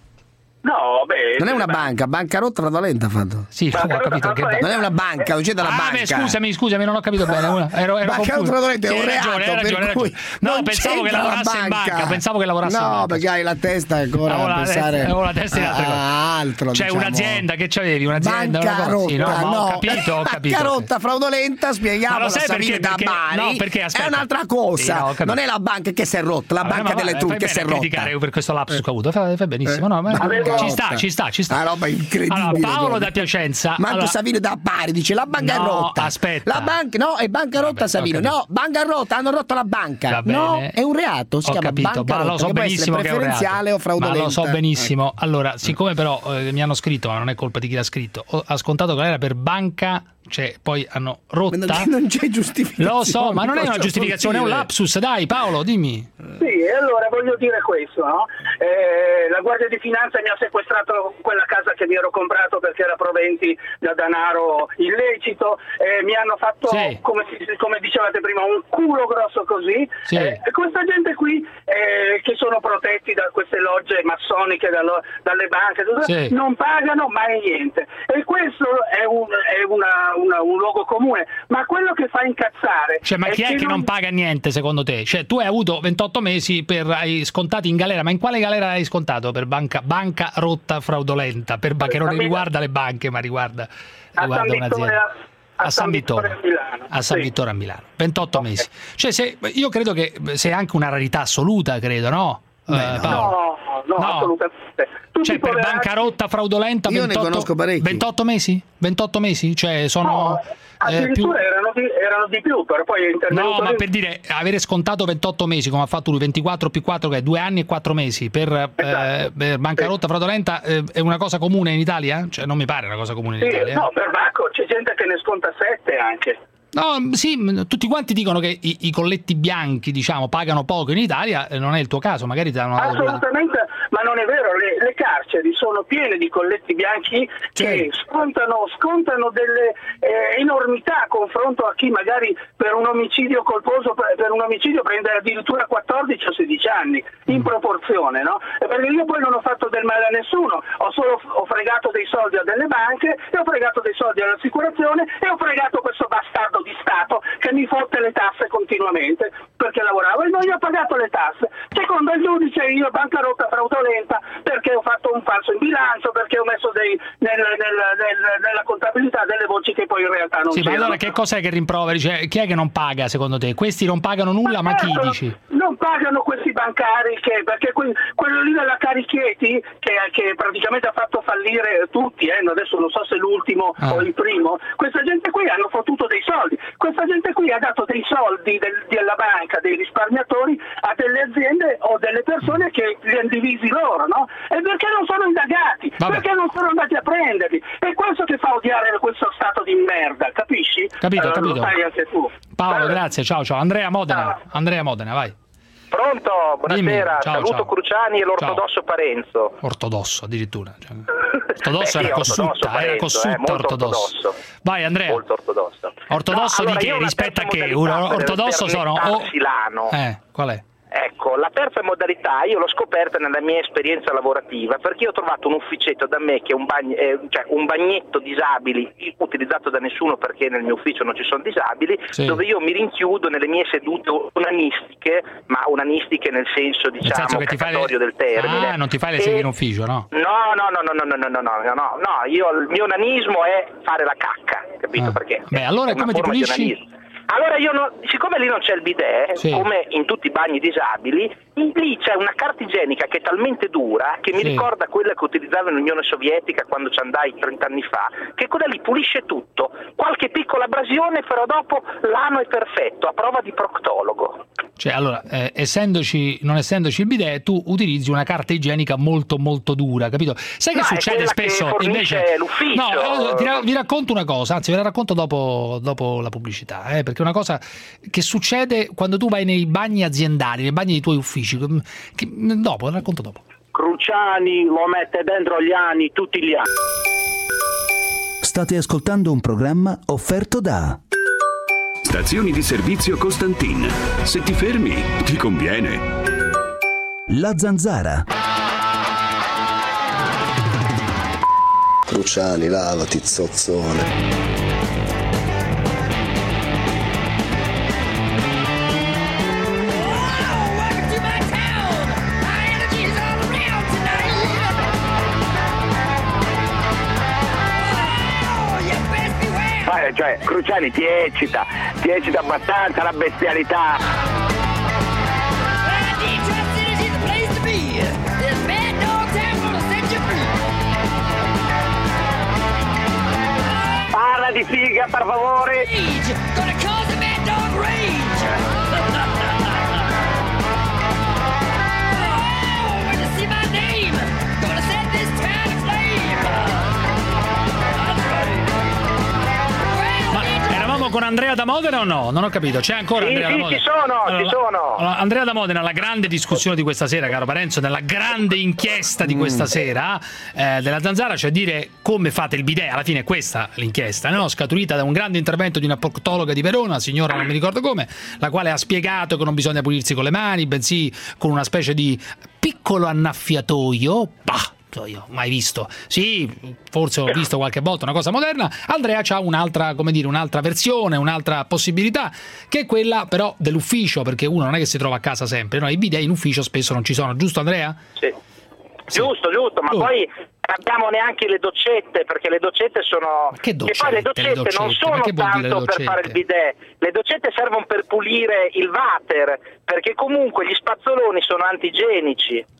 No, beh, non è una banca, bancarotta fraudolenta ha fatto. Sì, ho capito che non è una banca, non c'è dalla ah, banca. Beh, scusami, scusami, non ho capito bene. Ero, ero bancarotta fraudolenta è un reato, ragione, per ragione, cui no, pensavo che lavorasse in banca, pensavo che lavorasse no, in banca. No, perché hai la testa ancora avevo a pensare. Avevo la testa in altre cose. altro, C'è diciamo. un'azienda che c'avevi, un'azienda, bancarotta, una sì, no, no. ho capito, ho capito. Bancarotta fraudolenta, spieghiamo a Savino da Bari. No, perché aspetta. È un'altra cosa. Sì, no, non è la banca che si è rotta, la banca delle trucche che si è rotta. Per questo lapsus che ho avuto, fai benissimo, no, ci sta, ci sta, ci sta. Roba incredibile. Allora, Paolo da Piacenza. Marco allora... Savino da Bari dice la banca no, è rotta. Aspetta. La banca no, è bancarotta. Vabbè, Savino. No, banca rotta, hanno rotto la banca. No, è un reato, si ho chiama capito, bancarotta. Ma lo so benissimo che è un reato. O fraudolenta. Ma lo so benissimo. Allora, siccome però eh, mi hanno scritto, ma non è colpa di chi l'ha scritto, ho, ha scontato che era per banca, cioè poi hanno rotta. Non, non c'è giustificazione. Lo so, ma non è una giustificazione, è un lapsus. Dai, Paolo, dimmi. Sì, e allora voglio dire questo, no? Eh, la Guardia di Finanza mi ha sequestrato quella casa che mi ero comprato perché era proventi da denaro illecito, eh, mi hanno fatto, sì. come, come dicevate prima, un culo grosso così, sì. eh, e questa gente qui eh, che sono protetti da queste logge massoniche, dallo, dalle banche, tutto, sì. non pagano mai niente. E questo è un, è una, una, un luogo comune, ma quello che fa incazzare... Cioè, ma chi è che, che non... non paga niente secondo te? Cioè, tu hai avuto ventotto mesi per hai scontati in galera, ma in quale galera hai scontato? Per banca, banca rotta fraudolenta, per, che non riguarda le banche, ma riguarda, riguarda un'azienda. A, a San Vittore, a San Vittore a Milano, ventotto okay. mesi. Cioè, se, io credo che sia anche una rarità assoluta, credo, no? Beh, eh, no, no, no, assolutamente. Tutti cioè, per poverati... bancarotta fraudolenta io ventotto, ne conosco parecchi. ventotto mesi? ventotto mesi? Cioè, sono... No. Addirittura eh, più... erano, di, erano di più, però poi è intervenuto. No, ma per dire, avere scontato ventotto mesi, come ha fatto lui, ventiquattro più quattro, che è due anni e quattro mesi, per, esatto. eh, per bancarotta sì. fraudolenta, eh, è una cosa comune in Italia? Cioè, non mi pare una cosa comune in sì, Italia. No, per Bacco c'è gente che ne sconta sette anche. No, sì, tutti quanti dicono che i, i colletti bianchi, diciamo, pagano poco in Italia, non è il tuo caso, magari ti danno una... Assolutamente, ma non è vero, le, le carceri sono piene di colletti bianchi sì. che scontano, scontano delle eh, enormità a confronto a chi magari per un omicidio colposo, per un omicidio prende addirittura quattordici o sedici anni, in proporzione, no? Perché io poi non ho fatto del male a nessuno, ho solo ho fregato dei soldi a delle banche, e ho fregato dei soldi all'assicurazione e ho fregato questo bastardo di Stato che mi fotte le tasse continuamente perché lavoravo e non gli ho pagato le tasse. Secondo il giudice io bancarotta fraudolenta perché ho fatto un falso in bilancio, perché ho messo dei, nel, nel, nel, nella contabilità delle voci che poi in realtà non sì, c'erano. Ma allora che cos'è che rimproveri? Cioè, chi è che non paga secondo te? Questi non pagano nulla, ma, ma chi dici? Non pagano questi bancari che, perché que, quello lì della Carichietti che, che praticamente ha fatto fallire tutti, eh, adesso non so se l'ultimo ah. o il primo, questa gente qui hanno fottuto dei soldi. Questa gente qui ha dato dei soldi del, della banca, dei risparmiatori, a delle aziende o delle persone che li hanno divisi loro, no? E perché non sono indagati? Vabbè. Perché non sono andati a prenderli? È questo che fa odiare questo stato di merda, capisci? Capito, allora, capito. Lo sai anche tu. Paolo, allora, grazie, ciao, ciao. Andrea Modena, ciao. Andrea Modena, vai. Pronto, buonasera, ciao, saluto ciao. Cruciani e l'ortodosso ciao. Parenzo. Ortodosso addirittura. Cioè, ortodosso Beh, era sì, Cossutta, Parenzo, era Cossutta eh, ortodosso. ortodosso. Vai Andrea. Molto ortodosso. Ortodosso no, di allora, che? Rispetto a che? Un ortodosso sono... Oh, Eh, qual è? Ecco, la terza modalità io l'ho scoperta nella mia esperienza lavorativa, perché io ho trovato un ufficetto da me che è un, bagn- eh, cioè un bagnetto disabili, utilizzato da nessuno perché nel mio ufficio non ci sono disabili, sì. dove io mi rinchiudo nelle mie sedute onanistiche, ma onanistiche nel senso, diciamo, nel senso che ti fai le... del termine. Ah, non ti fai le e... seghe in ufficio, no? No, no, no, no, no, no, no, no, no, no, no, io il mio onanismo è fare la cacca, capito ah. perché? Beh, allora come ti pulisci? Allora io no, siccome lì non c'è il bidet, sì. come in tutti i bagni disabili, lì c'è una carta igienica che è talmente dura che mi sì. ricorda quella che utilizzava in Unione Sovietica quando ci andai trent'anni fa, che quella lì pulisce tutto, qualche piccola abrasione, però dopo l'ano è perfetto, a prova di proctologo. Cioè, allora, eh, essendoci, non essendoci il bidet, tu utilizzi una carta igienica molto molto dura, capito? Sai che no, succede spesso che invece l'ufficio. No, allora, ti ra- vi racconto una cosa, anzi ve la racconto dopo, dopo la pubblicità, eh, perché è una cosa che succede quando tu vai nei bagni aziendali, nei bagni dei tuoi uffici, che, dopo, la racconto dopo. Cruciani lo mette dentro gli anni, tutti gli anni. State ascoltando un programma offerto da Stazioni di servizio Costantin. Se ti fermi, ti conviene. La Zanzara. Cruciani, lavati, zozzone. Cioè, Cruciani ti eccita, ti eccita abbastanza la bestialità. Parla di figa, per favore. Con Andrea da Modena o no? Non ho capito, c'è ancora sì, Andrea sì, da Modena? Ci sono, allora, ci sono. Allora, Andrea da Modena, la grande discussione di questa sera, caro Parenzo, nella grande inchiesta di questa sera eh, della Zanzara, cioè dire come fate il bidet, alla fine è questa l'inchiesta, no? Scaturita da un grande intervento di una proctologa di Verona, signora non mi ricordo come, la quale ha spiegato che non bisogna pulirsi con le mani, bensì con una specie di piccolo annaffiatoio, bah! Io mai visto, sì, forse ho visto qualche volta una cosa moderna. Andrea c'ha un'altra, come dire, un'altra versione, un'altra possibilità, che è quella però dell'ufficio, perché uno non è che si trova a casa sempre, no? I bidet in ufficio spesso non ci sono, giusto Andrea? Sì, sì. giusto, giusto, ma uh. poi abbiamo neanche le doccette, perché le doccette sono che, doccette, che poi le doccette, le doccette non sono tanto per fare il bidet, le doccette servono per pulire il water, perché comunque gli spazzoloni sono antigenici.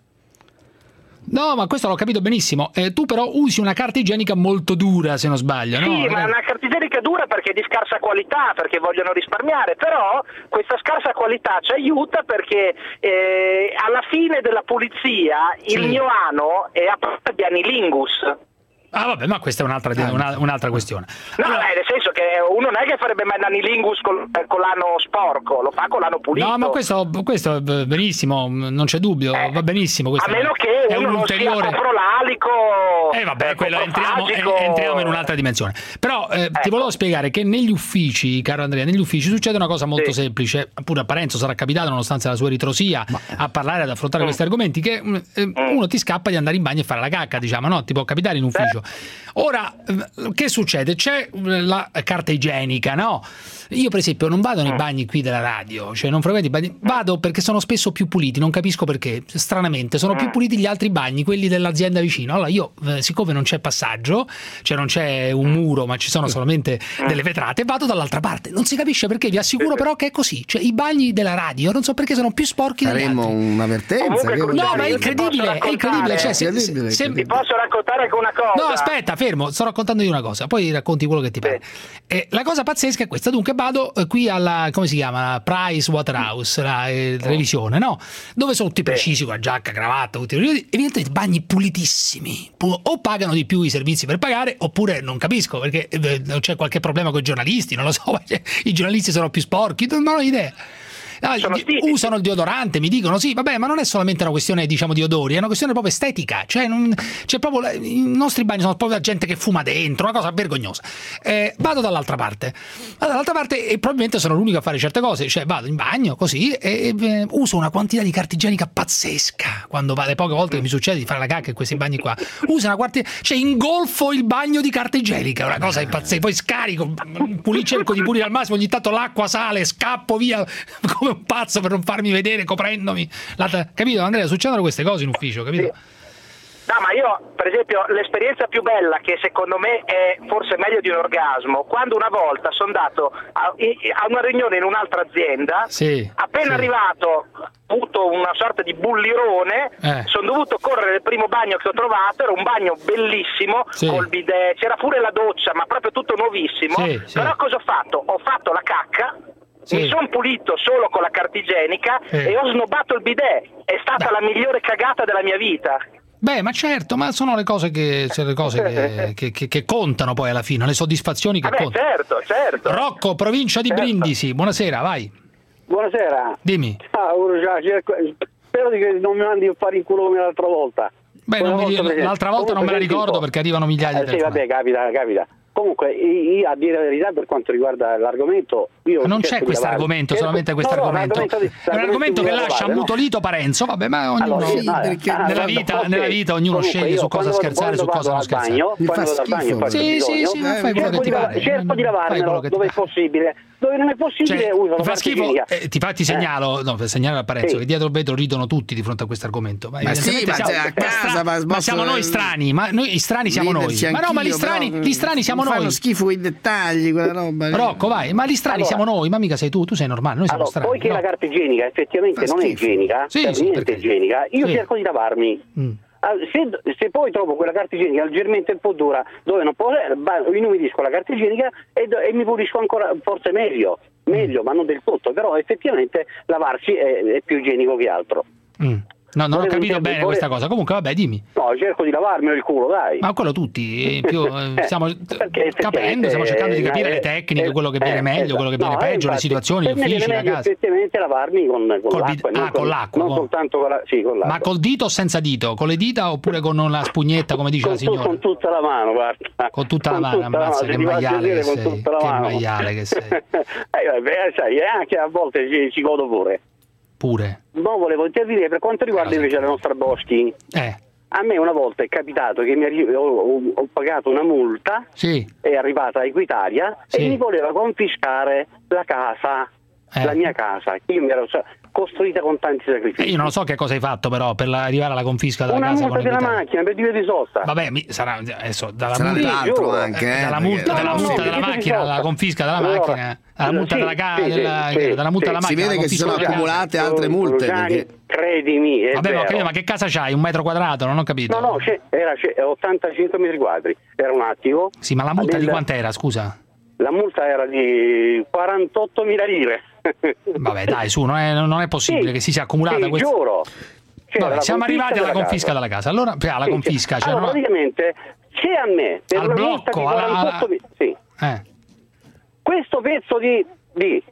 No, ma questo l'ho capito benissimo. Eh, tu però usi una carta igienica molto dura, se non sbaglio, sì, no? Sì, ma una carta igienica dura perché è di scarsa qualità, perché vogliono risparmiare, però questa scarsa qualità ci aiuta perché eh, alla fine della pulizia sì. il mio ano è a prova di anilingus. Ah vabbè, ma questa è un'altra, una, un'altra questione. No, allora, beh, nel senso che uno non è che farebbe mai l'anilingus con, con l'ano sporco, lo fa con l'ano pulito. No, ma questo, questo benissimo, non c'è dubbio, eh, va benissimo. A meno che è uno un non ulteriore... sia coprolalico. Eh vabbè, quello entriamo, entriamo in un'altra dimensione. Però eh, ecco. ti volevo spiegare che negli uffici, caro Andrea, negli uffici succede una cosa molto sì. semplice, pure a Parenzo sarà capitato, nonostante la sua ritrosia, ma... a parlare, ad affrontare mm. questi argomenti, che eh, mm. uno ti scappa di andare in bagno e fare la cacca, diciamo, no? Ti può capitare in ufficio. Eh. Ora, che succede? C'è la carta igienica, no? Io per esempio non vado nei bagni qui della radio, cioè non frequento i bagni, vado perché sono spesso più puliti, non capisco perché, stranamente, sono più puliti gli altri bagni, quelli dell'azienda vicino. Allora io, siccome non c'è passaggio, cioè non c'è un muro, ma ci sono solamente delle vetrate, vado dall'altra parte. Non si capisce perché, vi assicuro però che è così. Cioè i bagni della radio non so perché sono più sporchi degli altri. Faremo un'avvertenza. Comunque, che... No, ma è incredibile, è incredibile. Cioè, se, se, se... Ti posso raccontare anche una cosa? No, aspetta, fermo, sto raccontando io una cosa, poi racconti quello che ti pare. Eh, la cosa pazzesca è questa, dunque vado eh, qui alla, come si chiama, Price Waterhouse, la eh, revisione, no? Dove sono tutti precisi con la giacca, cravatta, tutti evidentemente bagni pulitissimi, o pagano di più i servizi per pagare, oppure non capisco, perché eh, c'è qualche problema con i giornalisti, non lo so, cioè, i giornalisti sono più sporchi, non ho idea. Ah, usano il deodorante, mi dicono sì, vabbè, ma non è solamente una questione, diciamo, di odori, è una questione proprio estetica, cioè non, c'è proprio, i nostri bagni sono proprio la gente che fuma dentro, una cosa vergognosa. Eh, vado dall'altra parte, vado dall'altra parte e probabilmente sono l'unico a fare certe cose, cioè vado in bagno così e, e eh, uso una quantità di carta igienica pazzesca, quando va, le poche volte che mi succede di fare la cacca in questi bagni qua, uso una quantità, cioè ingolfo il bagno di carta igienica, una cosa impazzesca, poi scarico, pulì, cerco di pulire al massimo, ogni tanto l'acqua sale, scappo via come un pazzo per non farmi vedere coprendomi la, capito Andrea, succedono queste cose in ufficio, capito? Sì. No, ma io, per esempio, l'esperienza più bella, che secondo me è forse meglio di un orgasmo, quando una volta sono andato a, a una riunione in un'altra azienda, sì, appena sì. arrivato, ho avuto una sorta di bullirone, eh. sono dovuto correre nel primo bagno che ho trovato, era un bagno bellissimo, sì. col bidet, c'era pure la doccia, ma proprio tutto nuovissimo, sì, sì. Però cosa ho fatto? Ho fatto la cacca, sì. mi sono pulito solo con la carta igienica sì. e ho snobbato il bidet, è stata Beh. la migliore cagata della mia vita. Beh, ma certo, ma sono le cose che, cioè le cose che, che, che, che contano poi alla fine, le soddisfazioni che Vabbè, contano. Certo, certo. Rocco, provincia di certo. Brindisi, buonasera, vai. Buonasera. Dimmi. Ah, cerco, spero che non mi mandi a fare in culo come l'altra volta. Beh, non mi, l'altra volta non me la ricordo perché arrivano migliaia eh, di sì, persone. Vabbè, capita, capita. Comunque, io, a dire la verità, per quanto riguarda l'argomento, io ma non c'è questo argomento, solamente questo no, argomento. No, di, è un argomento che lascia no? ammutolito Parenzo, vabbè, ma ognuno allora, sì, perché ah, nella, vita, okay. nella vita ognuno comunque sceglie su cosa scherzare, su cosa non scherzare. Bagno, quando vado al bagno, quando sì, sì, sì, ma fai quello che ti pare. Cerco di lavarmelo dove è possibile. Dove non è possibile cioè, uso la fa schifo, eh, ti, fa, ti segnalo, eh. no, per segnalare a Parenzo sì. che dietro il vetro ridono tutti di fronte a questo argomento. Ma, ma sì, ma siamo, a casa, ma, ma siamo noi strani, ma noi strani siamo noi. Ma no, ma gli strani, gli strani siamo noi. Fanno schifo i dettagli, quella roba. Rocco, vai, ma gli strani allora, siamo noi, ma mica sei tu, tu sei normale, noi siamo allora, strani. Poiché no? la carta igienica effettivamente non è igienica, sì, per sì, niente perché? igienica, io sì. cerco di lavarmi. Mm. Se, se poi trovo quella carta igienica leggermente un po' dura, dove non posso, inumidisco la carta igienica e, e mi pulisco ancora, forse meglio, meglio, mm. ma non del tutto, però effettivamente lavarsi è, è più igienico che altro. Mm. No, non Volevo ho capito bene questa cosa. Comunque, vabbè, dimmi. No, cerco di lavarmi il culo, dai. Ma quello tutti. Più, stiamo capendo, stiamo cercando di capire eh, le tecniche, eh, quello che viene eh, meglio, esatto. quello che viene no, peggio, infatti, le situazioni, gli uffici, la casa. Effettivamente lavarmi con, con l'acqua. Ah, con l'acqua. Non soltanto con, la, sì, con l'acqua. Ma col dito o senza dito? Con le dita oppure con una spugnetta, come dice con, la signora? Con tutta la mano, guarda. Con tutta con la mano, ammazza, che maiale che sei. Che maiale che sei. Eh, sai, anche a volte ci, ci godo pure. Pure. No, volevo intervenire per quanto riguarda invece la nostra Boschi. Eh. A me una volta è capitato che mi arri- ho, ho, ho pagato una multa, sì. è arrivata a Equitalia sì. e mi voleva confiscare la casa, eh. la mia casa, che io mi ero costruita con tanti sacrifici. Eh, io non lo so che cosa hai fatto però per la, arrivare alla confisca della una casa. Una multa della Equitalia. Macchina per due di sosta. Vabbè, mi, sarà adesso dalla sarà multa, l'altro anche, eh, dalla multa, no, dalla no, multa no, della macchina, alla confisca della allora, macchina, alla multa sì, della casa, sì, della, sì, della multa sì, della si macchina. vede che si sono accumulate altre multe. Perché... Credimi, è Vabbè, vero. ma, credo, ma che casa c'hai? Un metro quadrato? Non ho capito. No, no, era ottantacinque metri quadri, era un attimo. Sì, ma la multa di quant'era, scusa? La multa era di quarantottomila lire. Vabbè, dai, su, non è, non è possibile sì, che si sia accumulata sì, questa. giuro. Vabbè, siamo arrivati alla confisca casa. della casa. Allora, alla sì, confisca, sì. cioè, allora, no? praticamente se a me per al una blocco, multa di alla, quarantotto alla... sì. eh. questo pezzo di, di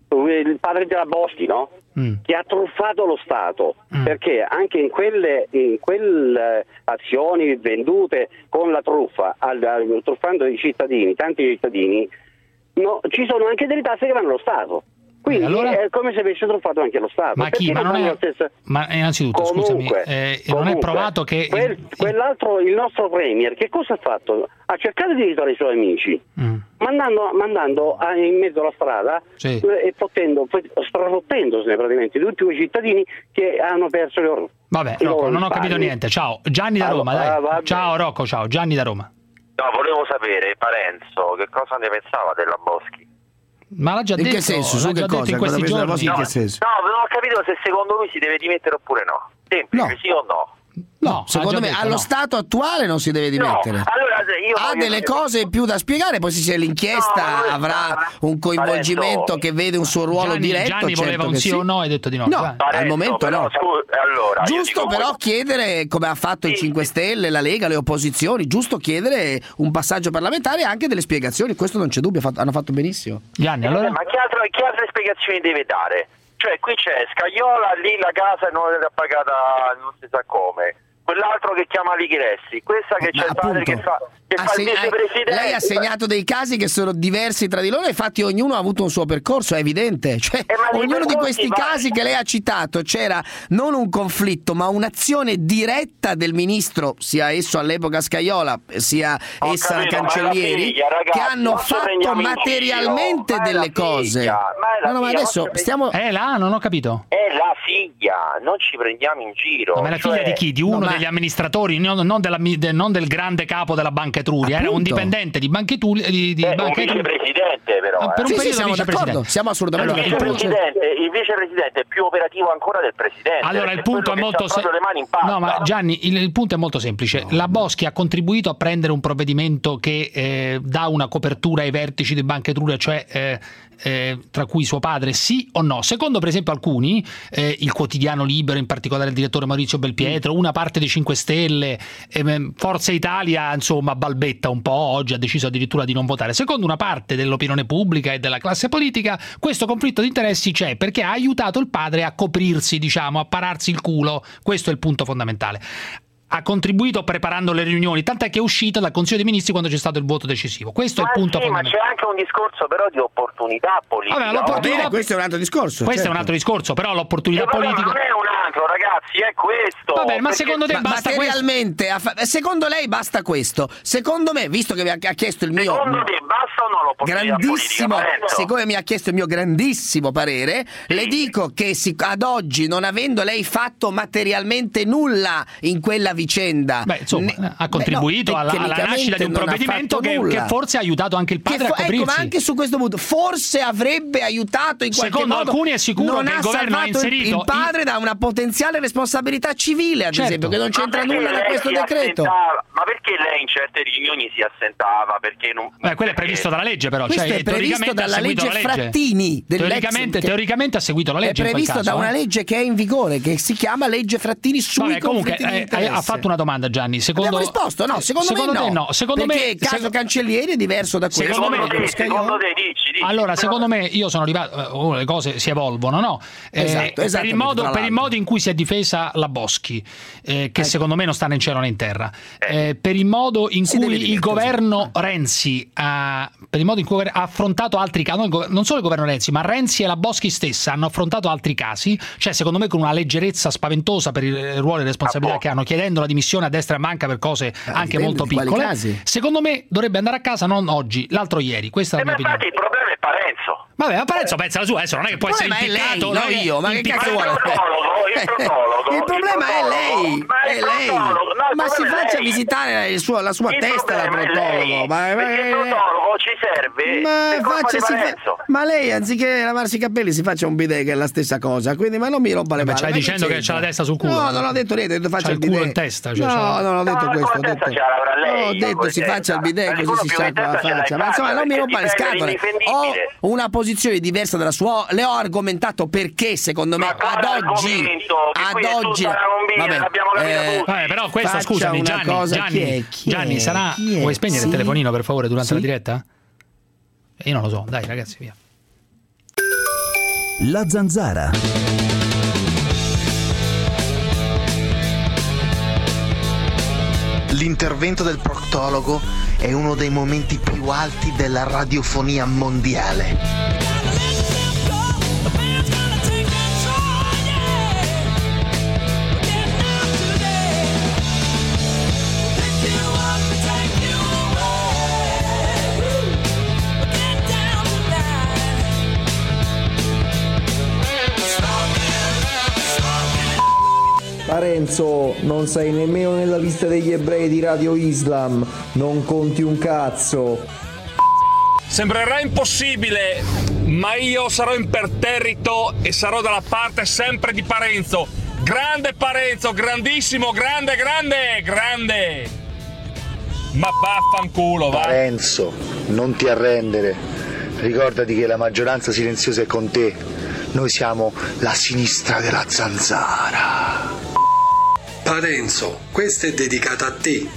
il padre della Boschi, no? Mm. Che ha truffato lo Stato, mm. perché anche in quelle, in quelle azioni vendute con la truffa, al, al, truffando i cittadini, tanti cittadini, no, ci sono anche delle tasse che vanno allo Stato. Quindi allora... è come se avesse truffato anche lo Stato. Ma chi? Ma, non è... stessa... ma innanzitutto, comunque, scusami, eh, comunque, non è provato che... Quel, quell'altro, il nostro Premier, che cosa ha fatto? Ha cercato di aiutare i suoi amici, mm. mandando, mandando a, in mezzo alla strada sì. e fottendo, strafotendosene praticamente tutti quei cittadini che hanno perso le loro... Vabbè, Rocco, non ho capito niente. Ciao, Gianni da Roma, allora, dai. Ciao Rocco, ciao, Gianni da Roma. No, volevo sapere, Parenzo, che cosa ne pensava della Boschi? Ma l'ha già in detto, che senso? Su che cosa? In questi giorni? Cosa in che senso? No, non ho capito se secondo lui si deve dimettere oppure no. Semplice, no. Sì o no? No, secondo me detto, allo no. stato attuale non si deve dimettere. No, allora io ha delle cose in più da spiegare, poi se l'inchiesta no, avrà un coinvolgimento Parenzo. Che vede un suo ruolo Gianni, diretto. Gianni certo voleva un sì o no, hai detto di no. No, Parenzo, al momento però, no. Scu- allora, giusto però voi... chiedere, come ha fatto sì. il cinque Stelle, la Lega, le opposizioni, giusto chiedere un passaggio parlamentare e anche delle spiegazioni, questo non c'è dubbio, hanno fatto benissimo. Gianni, allora... Ma che, altro, che altre spiegazioni deve dare? Cioè qui c'è Scajola, lì la casa non l'ha pagata non si sa come, quell'altro che chiama Ligressi, questa che Ma c'è il padre appunto, che fa, che fa il Assegna- vicepresidente. lei ha segnato dei casi che sono diversi tra di loro, infatti ognuno ha avuto un suo percorso, è evidente. Cioè, Eh, ma ognuno di di questi ma... casi che lei ha citato c'era non un conflitto, ma un'azione diretta del ministro, sia esso all'epoca Scajola, sia Ho essa capito, la Cancellieri, ma figlia, ragazzi, che hanno non ci fatto prendiamo in materialmente giro, ma è delle la figlia, cose. ma è la No, no, ma figlia, adesso non ci stiamo. È là, non ho capito. È la figlia, non ci prendiamo in giro. Ma è la figlia cioè... di chi? Di uno No, ma- degli amministratori, non, non, della, de- non del grande capo della Banca Etruria, era un Appunto. dipendente di Banca Etruria. Di, di Beh, Banca un Etruria. vicepresidente però. Ah, per un Sì, sì, periodo siamo vicepresidente. d'accordo, siamo assolutamente Allora, il, il d'accordo. vicepresidente, il vicepresidente è più operativo ancora del presidente. Allora il perché punto è quello che molto c'ha se- proprio le mani in pasta. No, ma Gianni, il, il punto è molto semplice. La Boschi ha contribuito a prendere un provvedimento che eh, dà una copertura ai vertici di Banca Etruria, cioè eh, eh, tra cui suo padre, sì o no? Secondo per esempio alcuni, eh, il Quotidiano Libero, in particolare il direttore Maurizio Belpietro, una parte dei cinque Stelle, eh, Forza Italia, insomma, balbetta un po', oggi ha deciso addirittura di non votare. Secondo una parte dell'opinione pubblica e della classe politica, questo conflitto di interessi c'è perché ha aiutato il padre a coprirsi, diciamo, a pararsi il culo. Questo è il punto fondamentale. Ha contribuito preparando le riunioni, tant'è che è uscita dal Consiglio dei Ministri quando c'è stato il voto decisivo. Questo ma è il punto sì, fondamentale. ma c'è anche un discorso però di opportunità politica. Vabbè, l'opportunità- Bene, questo è un altro discorso. Questo certo. è un altro discorso, però l'opportunità Eh, vabbè, politica. non è un altro, ragazzi, è questo. Va bene, ma Perché- secondo te Ma basta questo? materialmente, a fa- secondo lei basta questo? Secondo me, visto che mi ha ha chiesto il mio Secondo te basta o no l'opportunità grandissimo, politica? Parenzo? siccome mi ha chiesto il mio grandissimo parere, le dico che si- ad oggi, non avendo lei fatto materialmente nulla in quella vicenda, Beh, insomma, ne- ha contribuito beh, no, alla, alla tecnicamente nascita di un non ha provvedimento fatto che, nulla. che forse ha aiutato anche il Che padre fo- a coprirsi. ecco, ma anche su questo punto forse avrebbe aiutato in qualche Secondo modo. alcuni è sicuro non che ha il governo ha salvato il- inserito il padre da una potenziale responsabilità civile, ad Certo. esempio, che non c'entra Ma perché nulla da lei questo si decreto. assentava? Ma perché lei in certe riunioni si assentava? Perché non... Beh, quello è perché- previsto dalla legge, però. Questo cioè, è previsto teoricamente ha dalla seguito legge la legge. Frattini, dell'ex- Teoricamente, che- teoricamente ha seguito la legge. È previsto in quel da caso, una eh. legge che è in vigore, che si chiama legge Frattini sui Vabbè, comunque conflitti di eh, interesse. ha fatto una domanda, Gianni. Secondo... Abbiamo risposto? No, secondo, secondo me te no. no. Secondo perché me, il caso sec- Cancellieri è diverso da questo. Secondo me- quello Scajola. Secondo te dici, dici. Allora, secondo me, io sono arrivato. eh, oh, le cose si evolvono, no? Eh, Esatto, per, il esattamente, modo, tra per il l'altro. modo in cui si è difesa la Boschi, eh, che Ecco. secondo me non sta né in cielo né in terra, eh, per il modo in Si deve cui il dimettere, governo Renzi ha, per il modo in cui ha affrontato altri casi, non, il go- non solo il governo Renzi, ma Renzi e la Boschi stessa hanno affrontato altri casi, cioè secondo me con una leggerezza spaventosa per il ruolo e le responsabilità che hanno, chiedendo la dimissione a destra e a manca per cose anche dipende molto di quali piccole. casi. Secondo me dovrebbe andare a casa non oggi, l'altro ieri. Questa è Eh, la ma mia opinione. infatti il problema è Parenzo. Vabbè, ma Parenzo pensa la sua, adesso non è che può Il essere problema è impiccato. lei, non no è io, ma che impiccato- cazzo vuole? Il protologo, il protologo, Il il problema è protologo. lei, Ma è il lei. protologo, no, il Ma si problema è faccia lei. visitare il suo- la sua Il testa da problema è protologo. lei, Ma, perché il protologo ci serve ma, per colpa faccia- di si fa- Parenzo. ma lei anziché lavarsi i capelli si faccia un bidet, che è la stessa cosa. Quindi, ma non mi rompa le Vabbè, balle. stai ma dicendo che c'entra? c'ha la testa sul culo. No, non ho detto niente, ho detto faccia C'ha il il culo bidet. in testa, cioè, no, c'ha- non ho detto No, questo. Ho in testa detto, ce l'avrà lei, ho detto in si testa. faccia il bidet, Ma così sicuro si più in sciacqua la testa ce l'hai faccia. Ma insomma, non mi perché rompa le difende scatole. Ho l'indifendibile. una posizione diversa dalla sua. Le ho argomentato perché secondo me Ma ad quale oggi argomento? Che ad qui è oggi tutta una combina, l'abbiamo capito eh, tutti. Vabbè, però questo, faccia scusami, una Gianni, cosa, Gianni, chi è? Chi Gianni è? sarà... Chi è? Vuoi spegnere Sì? il telefonino per favore durante Sì? la diretta? Io non lo so, dai ragazzi, via. La Zanzara. L'intervento del proctologo è uno dei momenti più alti della radiofonia mondiale. Parenzo, non sei nemmeno nella lista degli ebrei di Radio Islam, non conti un cazzo. Sembrerà impossibile, ma io sarò imperterrito e sarò dalla parte sempre di Parenzo. Grande Parenzo, grandissimo, grande, grande, grande. Ma vaffanculo, va. Parenzo, non ti arrendere. Ricordati che la maggioranza silenziosa è con te. Noi siamo la sinistra della zanzara. Parenzo, questa è dedicata a te.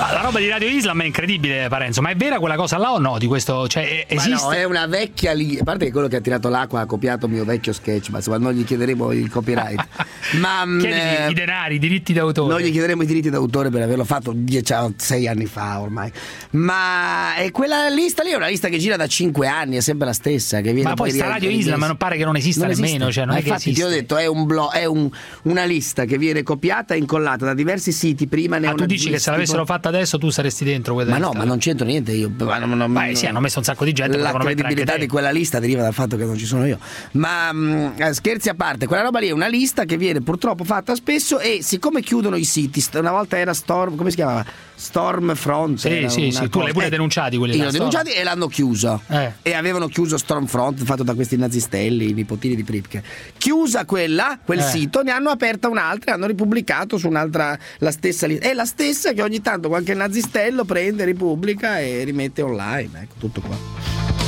Ma la roba di Radio Islam è incredibile, Parenzo, ma è vera quella cosa là o no? Di questo, cioè, esiste? Ma no, è una vecchia lì. A parte che quello che ha tirato l'acqua ha copiato il mio vecchio sketch, ma insomma non gli chiederemo il copyright. Ma Chiediti eh, i denari, i diritti d'autore. Non gli chiederemo i diritti d'autore per averlo fatto dieci, sei anni fa ormai. Ma è quella lista lì è una lista che gira da cinque anni, è sempre la stessa. Che viene ma poi sta Radio Islam, ma non pare che non esista non nemmeno. Esiste. Cioè, non ma è che infatti esiste. ti ho detto, è, un blo- è un, una lista che viene copiata e incollata da diversi siti. Prima ne Ma è tu una dici che se l'avessero tipo... fatta adesso tu saresti dentro quella Ma lista? no, ma non c'entro niente io. Ma non, non, Beh, sì, hanno messo un sacco di gente. La credibilità di quella lista deriva dal fatto che non ci sono io. Ma mh, scherzi a parte, quella roba lì è una lista che viene purtroppo fatta spesso e siccome chiudono i siti, una volta era Storm, come si chiamava? Stormfront. Sì, sì, sì, tu l'hai pure eh, denunciati quelli là. L'ho denunciati e l'hanno chiuso. Eh. E avevano chiuso Stormfront, fatto da questi nazistelli, i nipotini di Pripke. Chiusa quella, quel Eh. sito, ne hanno aperta un'altra e hanno ripubblicato su un'altra la stessa lista. È la stessa che ogni tanto qualche nazistello prende, ripubblica e rimette online. Ecco, tutto qua.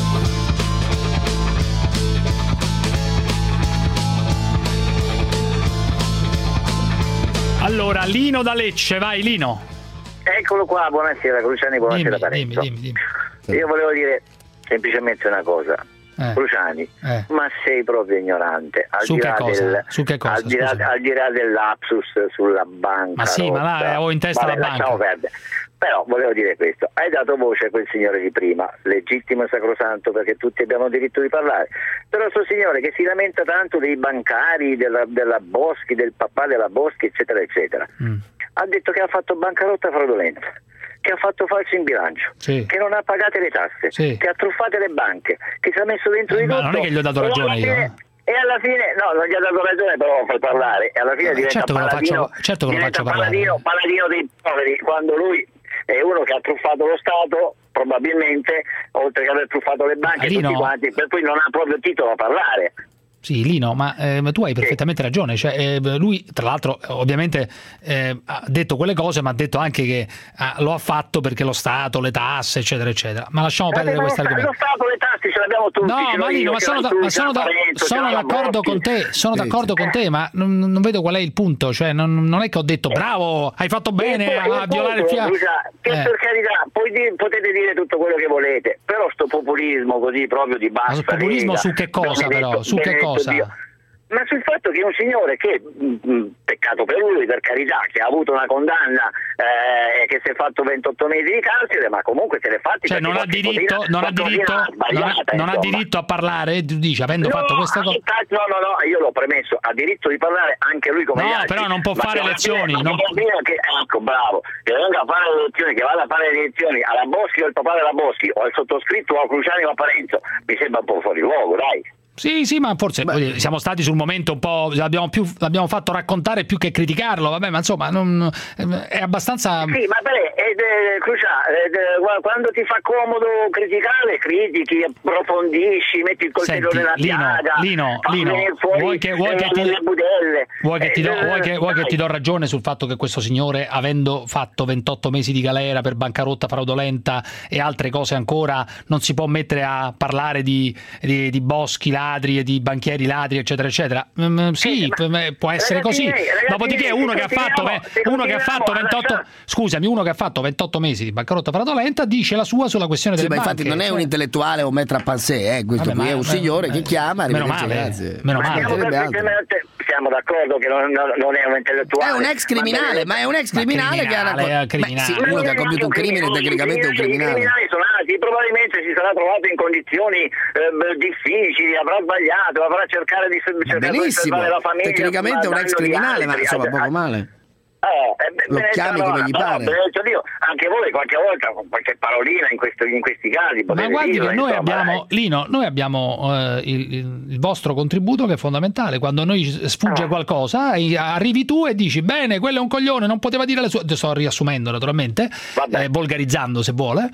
Allora, Lino da Lecce, vai Lino. Eccolo qua, buonasera Cruciani, buonasera Parenzo. Dimmi, dimmi, dimmi. Io volevo dire semplicemente una cosa. Eh. Cruciani, Eh. ma sei proprio ignorante. Al Su di che là cosa? del, Su che cosa, Al di, là, scusami. al di là del lapsus sulla banca. Ma sì, ma là rotta. ho in testa Vabbè, la banca. lasciamo perdere. Però volevo dire questo, hai dato voce a quel signore di prima, legittimo e sacrosanto perché tutti abbiamo diritto di parlare, però sto signore che si lamenta tanto dei bancari, della, della Boschi, del papà della Boschi, eccetera, eccetera, Mm. ha detto che ha fatto bancarotta fraudolenta, che ha fatto falso in bilancio, Sì. che non ha pagate le tasse, Sì. che ha truffate le banche, che si è messo dentro di Ma tutto. non è che gli ho dato e ragione alla io, fine- eh. E alla fine, no, non gli ha dato ragione, però lo fai parlare, e alla fine Eh, diventa certo che lo paladino, faccio- certo che lo diventa faccio parlare. paladino, paladino dei poveri, quando lui è uno che ha truffato lo Stato, probabilmente, oltre che aver truffato le banche, Lino- tutti quanti, per cui non ha proprio titolo a parlare. Sì, Lino, ma, eh, ma tu hai perfettamente ragione. Cioè, eh, lui, tra l'altro, ovviamente eh, ha detto quelle cose, ma ha detto anche che ah, lo ha fatto perché lo Stato, le tasse, eccetera, eccetera. Ma lasciamo Vabbè, perdere ma questo lo Stato, argomento. lo Stato, le tasse ce l'abbiamo tutti. No, ce l'ho ma io, Lino, ma ce sono, l'hai da- tu, ma ce sono, l'ha da- Parenzo, ce sono l'ha d'accordo Boschi. con te, sono Sì, d'accordo sì. con te, ma non, non vedo qual è il punto. Cioè, non, non è che ho detto bravo, hai fatto bene E poi- a e violare il poi, fianco. scusa, che Eh. per carità, poi di- potete dire tutto quello che volete, però sto populismo così proprio di bassa. Ma sul populismo lega, su che cosa, benedetto- però? Su che benedetto cosa? Dio. Ma sul fatto che un signore che, mh, mh, peccato per lui, per carità, che ha avuto una condanna eh, e che si è fatto ventotto mesi di carcere, ma comunque se l'è fatti Cioè, perché non ha qualche diritto, cosina- non ha qualcosina diritto, non ha, sbagliata, non ha insomma. diritto a parlare, tu dici, avendo No, fatto questa cosa. infatti, no, no, no, io l'ho premesso, ha diritto di parlare anche lui come No, gli altri. però non può Ma fare che alla fine- lezioni, ma non- che alla fine che- ecco, bravo, che venga a fare le lezioni, che vada a fare le lezioni alla Boschi o al papà della Boschi o al sottoscritto o a Cruciani o a Parenzo, mi sembra un po' fuori luogo, dai. Sì, sì, ma forse voglio dire, siamo stati sul momento un po'. L'abbiamo, più, l'abbiamo fatto raccontare più che criticarlo, vabbè, ma insomma, non, è abbastanza. Sì, ma beh, ed, eh, Cruciani, ed, eh, gua- quando ti fa comodo criticare, critichi, approfondisci, metti il coltello Senti, nella Lino, piaga, Lino, fai Lino, venire fuori, vuoi che- vuoi eh, che ti- le budelle. Vuoi che, ti do, Eh, vuoi, che, vuoi che dai. ti do ragione sul fatto che questo signore, avendo fatto ventotto mesi di galera per bancarotta fraudolenta e altre cose ancora, non si può mettere a parlare di, di, di boschi ladri e di banchieri ladri, eccetera, eccetera. Mm, sì, p- può essere ragazzi così. miei, ragazzi Dopodiché, miei, uno se che ha fatto, continuiamo- ve- se uno che ha continuiamo fatto a ventotto, lasciare- scusami, uno che ha fatto ventotto mesi di bancarotta fraudolenta dice la sua sulla questione Sì, delle ma banche. infatti non è cioè- un intellettuale o maître à penser, eh, questo Vabbè, qui ma- è un ma- signore che eh, chiama, meno arrivederci, male, grazie. meno Ma male. Siamo mancherebbe altro. perfettamente- siamo d'accordo che non, non- non è un intellettuale. È un ex criminale, ma è un ex criminale che ha criminale, raccontato. è criminale. Sì, uno che ha compiuto un crimine, tecnicamente è un I criminale. criminali sono nati, probabilmente si sarà trovato in condizioni eh, difficili, avrà sbagliato, avrà cercato di cercare di Benissimo, preservare la famiglia. tecnicamente è un ex danno di criminale, ma altri. insomma poco male. Eh, eh, beh, Lo beh, chiami no, come gli no, pare. benedetto Dio, anche voi qualche volta con qualche parolina in, questo, in questi casi Ma potete guardi dirla, che noi insomma, abbiamo, Lino, noi abbiamo eh, il, il- il vostro contributo che è fondamentale. Quando noi sfugge Ah. qualcosa, eh, arrivi tu e dici bene, quello è un coglione, non poteva dire le sue. Sto riassumendo naturalmente, eh, volgarizzando se vuole.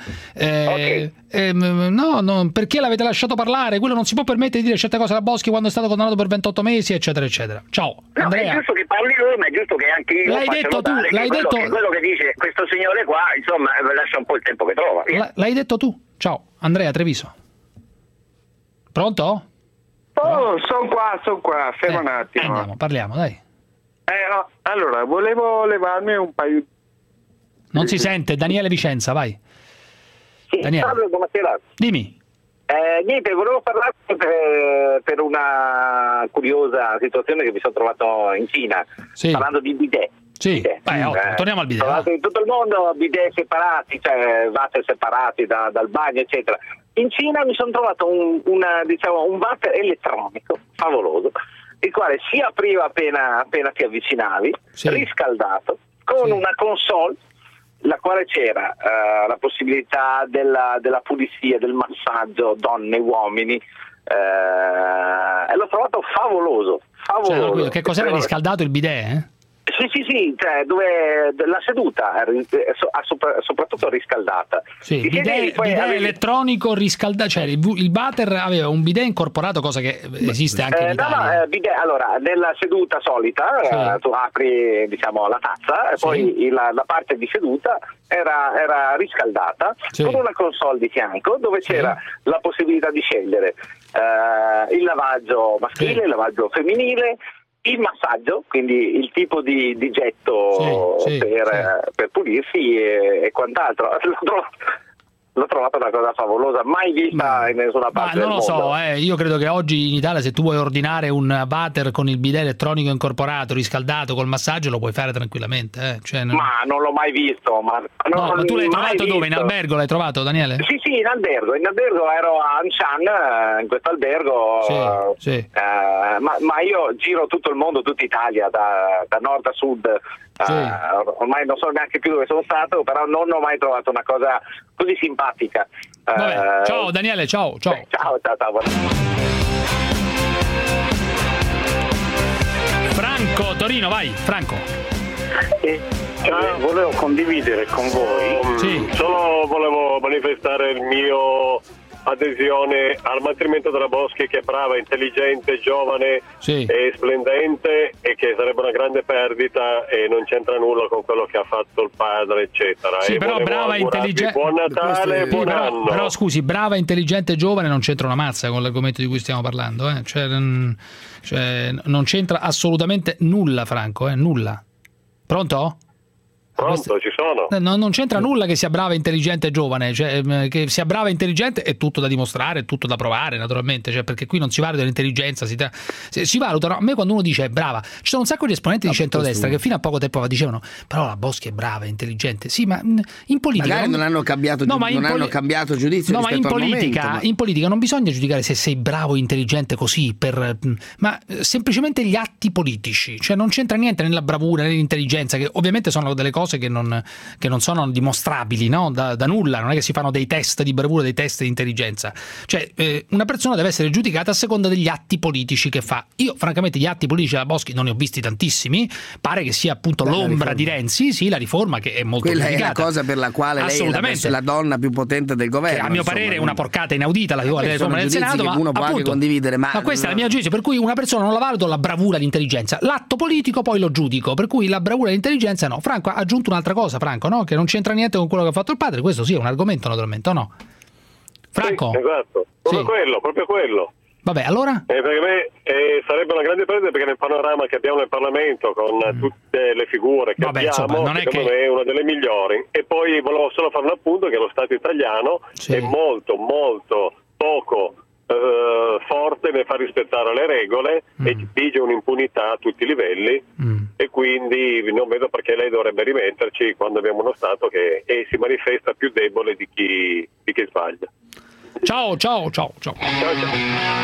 Eh, ehm, no, no, perché l'avete lasciato parlare? Quello non si può permettere di dire certe cose alla Boschi quando è stato condannato per ventotto mesi, eccetera, eccetera. Ciao, No, è Andrea. giusto che parli lui, ma è giusto che anche io L'hai faccia detto tu, notare che l'hai quello, detto- che quello che dice questo signore qua, insomma, eh, lascia un po' il tempo che trova. via. L- l'hai detto tu. Ciao, Andrea Treviso. Pronto? Oh, sono qua, sono qua, fermo un attimo. Andiamo, parliamo, dai. Eh, no, allora, volevo levarmi un paio Non si sente. Daniele Vicenza, vai. Sì, Daniele. salve, buonasera. Dimmi. Eh, niente, volevo parlare per, per una curiosa situazione che mi sono trovato in Cina, sì. parlando di bidet. Sì, bidet. Beh, oh, eh, torniamo al bidet. Trovato in tutto il mondo bidet separati, cioè water separati da, dal bagno, eccetera. In Cina mi sono trovato un, una, diciamo, un water elettronico favoloso, il quale si apriva appena, appena ti avvicinavi, sì. riscaldato, con sì. una console, la quale c'era uh, la possibilità della, della pulizia, del massaggio, donne, uomini, uh, e l'ho trovato favoloso, favoloso. Cioè, che cos'era riscaldato il bidet? Eh? Sì, sì, sì, cioè, dove la seduta ha sopra, soprattutto riscaldata. Sì, il bidet, bidet avevi... elettronico riscaldato, cioè il, il water aveva un bidet incorporato, cosa che esiste anche eh, in Italia. No, no, eh, bidet, allora, nella seduta solita sì. eh, tu apri, diciamo, la tazza e sì. poi la, la parte di seduta era, era riscaldata sì. con una console di fianco dove c'era sì. la possibilità di scegliere eh, il lavaggio maschile, sì. il lavaggio femminile, il massaggio, quindi il tipo di, di getto sì, sì, per, sì. per pulirsi e, e quant'altro. L'ho trovato, l'ho trovata una cosa favolosa, mai vista ma, in nessuna parte ma non del lo mondo. so, eh, io credo che oggi in Italia se tu vuoi ordinare un water con il bidet elettronico incorporato, riscaldato col massaggio, lo puoi fare tranquillamente. Eh. Cioè, non... Ma non l'ho mai visto. Ma, non, no, ma tu l'hai trovato visto. Dove? In albergo l'hai trovato, Daniele? Sì, sì, in albergo. In albergo ero a Anshan, in questo albergo. Sì, sì. Eh, ma, ma io giro tutto il mondo, tutta Italia, da, da nord a sud. Sì. Uh, ormai non so neanche più dove sono stato, però non ho mai trovato una cosa così simpatica. Uh, ciao Daniele, ciao, ciao. Beh, ciao, ciao, ciao. Franco, Torino, vai, Franco. Eh, ciao, volevo condividere con voi. Sì. Solo volevo manifestare il mio adesione al mantenimento della Boschi, che è brava, intelligente, giovane sì. e splendente, e che sarebbe una grande perdita e non c'entra nulla con quello che ha fatto il padre, eccetera. Sì, e però brava, intelligente. Buon Natale, sì, buon però, anno. Però scusi, brava, intelligente, giovane non c'entra una mazza con l'argomento di cui stiamo parlando, eh? Cioè, cioè, non c'entra assolutamente nulla, Franco, eh? Nulla. Pronto? Pronto, ci sono. No, non c'entra nulla che sia brava, intelligente e giovane, cioè, che sia brava e intelligente è tutto da dimostrare, è tutto da provare naturalmente, cioè, perché qui non si valuta l'intelligenza, si, si valutano. A me quando uno dice è brava, ci sono un sacco di esponenti no, di centrodestra che fino a poco tempo fa dicevano però la Boschi è brava, è intelligente, sì, ma in politica magari non, non hanno cambiato, no, non hanno cambiato giudizio, no, ma in politica, momento, ma... in politica non bisogna giudicare se sei bravo o intelligente così per, ma semplicemente gli atti politici, cioè non c'entra niente nella bravura, nell'intelligenza, che ovviamente sono delle cose che non che non sono dimostrabili, no? da, da nulla, non è che si fanno dei test di bravura, dei test di intelligenza, cioè eh, una persona deve essere giudicata a seconda degli atti politici che fa. Io francamente gli atti politici della Boschi non ne ho visti tantissimi, pare che sia appunto l'ombra di Renzi, sì, la riforma che è molto quella criticata. È la cosa per la quale lei è la, la donna più potente del governo, che a mio insomma, parere è una porcata inaudita la eh, riforma del Senato, ma uno può appunto, anche condividere, ma, ma questa è la mia giudizio, per cui una persona non la valuto la bravura e l'intelligenza, l'atto politico poi lo giudico, per cui la bravura e l'intelligenza no. Franco ha aggiunto un'altra cosa, Franco, no? Che non c'entra niente con quello che ha fatto il padre, questo sì è un argomento naturalmente, o no? Franco? Sì, esatto, proprio sì. quello, proprio quello. Vabbè, allora? Eh, perché me eh, sarebbe una grande perdita, perché nel panorama che abbiamo nel Parlamento con mm. tutte le figure che Vabbè, abbiamo, insomma, non è secondo che... me è una delle migliori. E poi volevo solo fare un appunto che lo Stato italiano sì. è molto, molto poco Uh, forte nel far rispettare le regole mm. e vige un'impunità a tutti i livelli mm. e quindi non vedo perché lei dovrebbe rimetterci quando abbiamo uno Stato che e si manifesta più debole di chi, di chi sbaglia. Ciao, ciao, ciao, ciao. Ciao, ciao.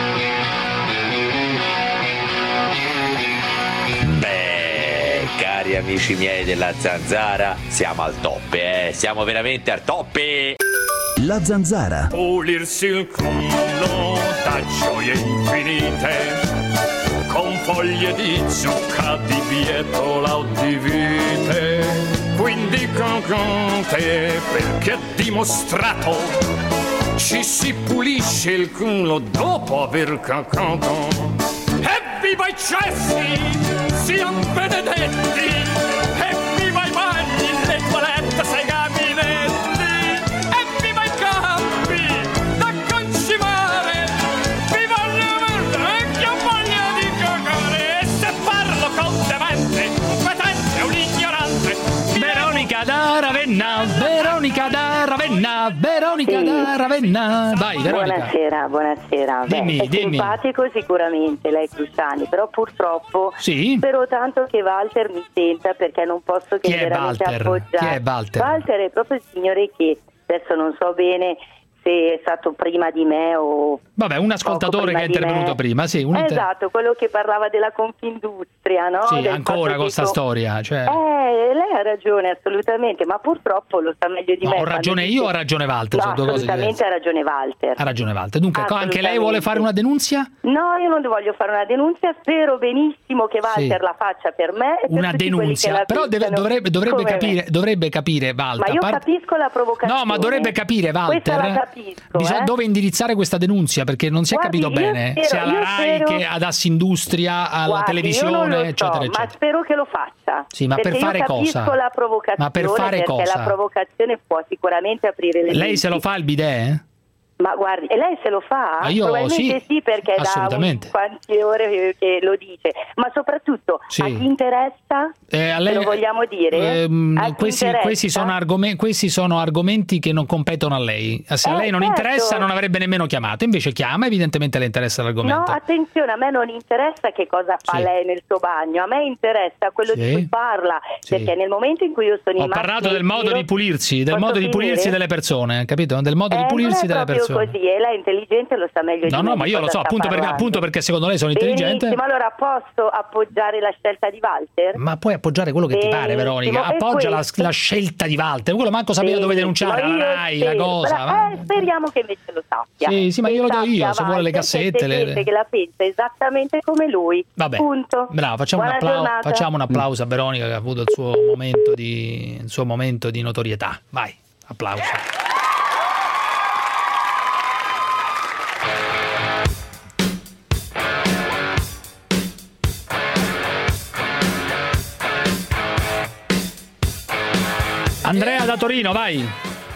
Beh, cari amici miei della Zanzara, siamo al top, eh? Siamo veramente al top. La Zanzara. Pulirsi il culo da gioie infinite, con foglie di zucca, di bietola o di vite. Quindi con te, perché è dimostrato, ci si pulisce il culo dopo aver cacato. Evviva i cessi, siamo benedetti, evviva i bagni, le toilette, sei gabinetti. Da Ravenna Veronica da Ravenna, Veronica Sì. da Ravenna. Vai, Veronica. Buonasera, buonasera. Dimmi, Beh, è dimmi. simpatico sicuramente lei Cruciani, però purtroppo Sì? spero tanto che Walter mi senta, perché non posso che Chi è veramente Walter? appoggiare. Chi è Walter? Walter è proprio il signore che adesso non so bene se è stato prima di me o Vabbè, un ascoltatore che è intervenuto prima, sì. Un inter- esatto, quello che parlava della Confindustria, no? Sì, Del ancora fatto con che sta co- storia. Cioè... Eh, lei ha ragione assolutamente, ma purtroppo lo sa meglio di Ma me. ho quando ragione dice- io o ha ragione Walter? No, Sono due cose assolutamente diverse. ha ragione Walter. Ha ragione Walter. Dunque, anche lei Assolutamente. vuole fare una denunzia? No, io non voglio fare una denunzia, spero benissimo che Walter Sì. la faccia per me e per Una tutti quelli che denunzia. la Però deve- pensano dovrebbe, dovrebbe come me. capire, dovrebbe capire Ma Walter. io a parte- capisco la provocazione. No, ma dovrebbe capire Questa Walter. la capisco, Bisogna- eh. dove indirizzare questa denunzia, perché non si è Guardi, capito io bene spero- se alla io Rai, spero- che ad Assindustria, alla Guardi, televisione, io non lo so, eccetera, ma eccetera. spero che lo faccia. Sì, ma per perché fare io capisco cosa? la provocazione, Ma per fare perché cosa? la provocazione può sicuramente aprire le Lei menti. se lo fa il bidet? Ma guardi, e lei se lo fa? Ma io Probabilmente sì, sì, perché da assolutamente. un- quante ore che- che lo dice. Ma soprattutto, Sì. a chi interessa? Eh, a Se lei- lo vogliamo dire? Ehm, A chi questi, interessa? questi sono argomenti, questi sono argomenti che non competono a lei. Se a Eh, lei non certo. interessa non avrebbe nemmeno chiamato. Invece chiama, evidentemente le interessa No, l'argomento. attenzione, a me non interessa che cosa fa Sì. lei nel suo bagno, a me interessa quello Sì. di cui parla, Sì. perché nel momento in cui io sono in Ho macchina parlato del in modo giro- di pulirsi, del Posso modo di pulirsi finire? delle persone, capito? Del modo Eh, di pulirsi non è delle proprio persone. così, e lei è intelligente, lo sa meglio di No, me no, ma di io lo cosa so, sta appunto perché, parlando. appunto perché secondo lei sono intelligente. Benissimo, allora posso appoggiare la scelta di Walter? Ma puoi appoggiare quello che ti pare, Benissimo, Veronica. e Appoggia la, questo? la scelta di Walter. Quello manco sapeva dove Benissimo, denunciare la io Rai, la spero- cosa. Bra- eh, speriamo che invece lo sappia. Sì, sì, ma Che glielo do io, sappia se vuole le Walter che cassette, c'è le- gente che la pensa esattamente come lui. Vabbè, Punto. bravo, facciamo un, Buona applau- giornata. facciamo un applauso a Veronica che ha avuto il suo momento di, il suo momento di notorietà. Vai, applauso. Andrea da Torino, vai.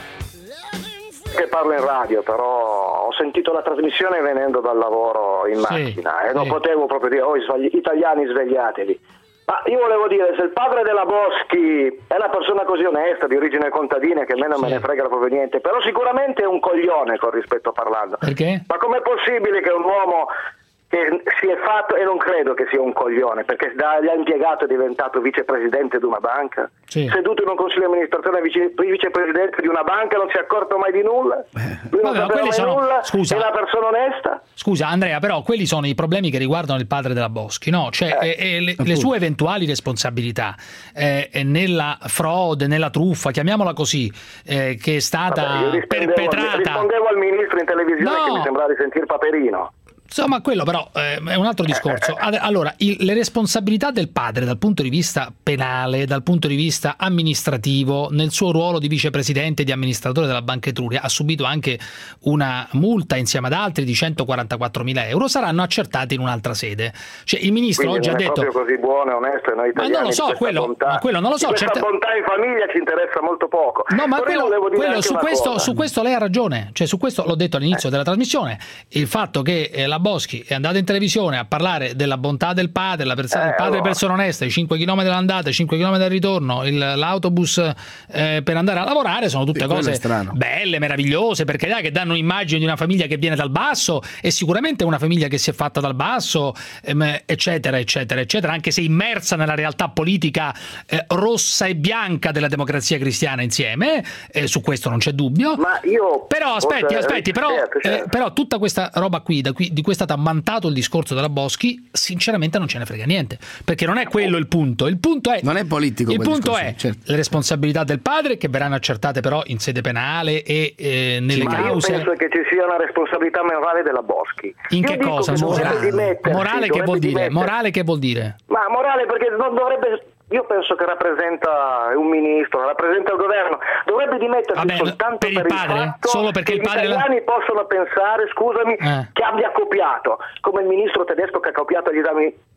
Che parlo in radio, però ho sentito la trasmissione venendo dal lavoro in Sì, macchina e non sì. potevo proprio dire, oh svegli- italiani svegliatevi. Ma io volevo dire, se il padre della Boschi è una persona così onesta, di origine contadina, che a me non me ne frega proprio niente, però sicuramente è un coglione con rispetto parlando. Perché? Ma com'è possibile che un uomo che si è fatto, e non credo che sia un coglione, perché da impiegato è diventato vicepresidente di una banca, Sì. seduto in un consiglio di amministrazione vice, vicepresidente di una banca, non si è accorto mai di nulla, lui non Vabbè, ma sapeva quelli mai sono- nulla, scusa. è una persona onesta. Scusa Andrea, però quelli sono i problemi che riguardano il padre della Boschi, no? Cioè eh, eh, le, le sue eventuali responsabilità eh, eh, nella frode, nella truffa, chiamiamola così, eh, che è stata Vabbè, io rispondevo, perpetrata. rispondevo al ministro in televisione No. che mi sembrava di sentire Paperino. Insomma, quello però eh, è un altro discorso. Ad- Allora, il- le responsabilità del padre dal punto di vista penale, dal punto di vista amministrativo, nel suo ruolo di vicepresidente e di amministratore della Banca Etruria, ha subito anche una multa insieme ad altri di centoquarantaquattromila euro, saranno accertate in un'altra sede. Cioè, il ministro Quindi oggi ha non è detto... proprio così buono e onesto e noi Ma italiani non lo so, di questa quello- bontà, ma quello non lo so, di questa certa- bontà in famiglia ci interessa molto poco. No, ma Però io quello, volevo dire quello anche su, una questo, cosa. su questo lei ha ragione, cioè su questo l'ho detto all'inizio della trasmissione, il fatto che eh, la Boschi è andata in televisione a parlare della bontà del padre, la perso- Eh, il padre allora. persona onesta, i cinque chilometri all'andata, i cinque chilometri al ritorno, il- l'autobus eh, per andare a lavorare, sono tutte Sì, quello cose è strano. belle, meravigliose, perché dai, che danno un'immagine di una famiglia che viene dal basso, e sicuramente una famiglia che si è fatta dal basso, ehm, eccetera, eccetera, eccetera, anche se immersa nella realtà politica eh, rossa e bianca della Democrazia Cristiana insieme, eh, su questo non c'è dubbio. Ma io Però aspetti, forse- aspetti, però, certo, certo. eh, però tutta questa roba qui, da qui, di cui è stato ammantato il discorso della Boschi, sinceramente non ce ne frega niente, perché non è quello il punto. Il punto è Non è politico il quel punto discorso, è certo. le responsabilità del padre, che verranno accertate però in sede penale e eh, nelle Ma io cause. penso che ci sia una responsabilità morale della Boschi. In Io che dico cosa? che Scusa? dovrebbe dimettersi, Morale che dovrebbe vuol dire? dimettersi. Morale che vuol dire? Ma morale perché non dovrebbe. Io penso che rappresenta un ministro, rappresenta il governo, dovrebbe dimettersi Vabbè, soltanto per il padre? fatto Solo perché che il padre gli italiani possono pensare, scusami, Eh. che abbia copiato, come il ministro tedesco che ha copiato gli esami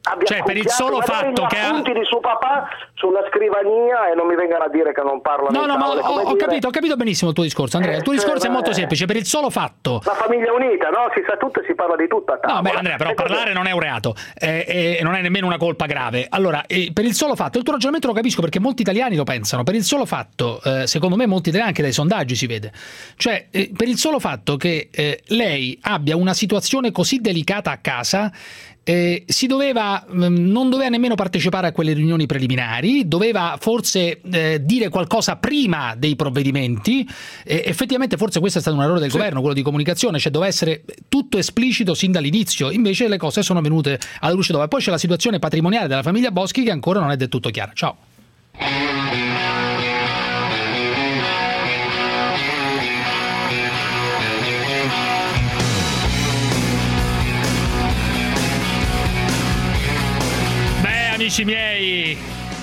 abbia cioè per il copiato solo magari fatto gli che ha... appunti di suo papà sulla scrivania e non mi vengano a dire che non parlo. No, no, ma ho, ho dire... capito, ho capito benissimo il tuo discorso, Andrea. Il tuo discorso cioè, è molto eh, semplice, per il solo fatto. La famiglia unita, no? Si sa tutto e si parla di tutto a tavola. No, beh, Andrea, però e parlare cos'è? non è un reato, e eh, non è nemmeno una colpa grave. Allora, eh, per il solo fatto, il tuo ragionamento lo capisco perché molti italiani lo pensano. Per il solo fatto, eh, secondo me, molti italiani, anche dai sondaggi si vede, cioè eh, per il solo fatto che eh, lei abbia una situazione così delicata a casa. Eh, si doveva non doveva nemmeno partecipare a quelle riunioni preliminari, doveva forse eh, dire qualcosa prima dei provvedimenti. Eh, effettivamente forse questo è stato un errore del sì. governo, quello di comunicazione, cioè doveva essere tutto esplicito sin dall'inizio, invece le cose sono venute alla luce dopo. E poi c'è la situazione patrimoniale della famiglia Boschi che ancora non è del tutto chiara. Ciao. Amici miei,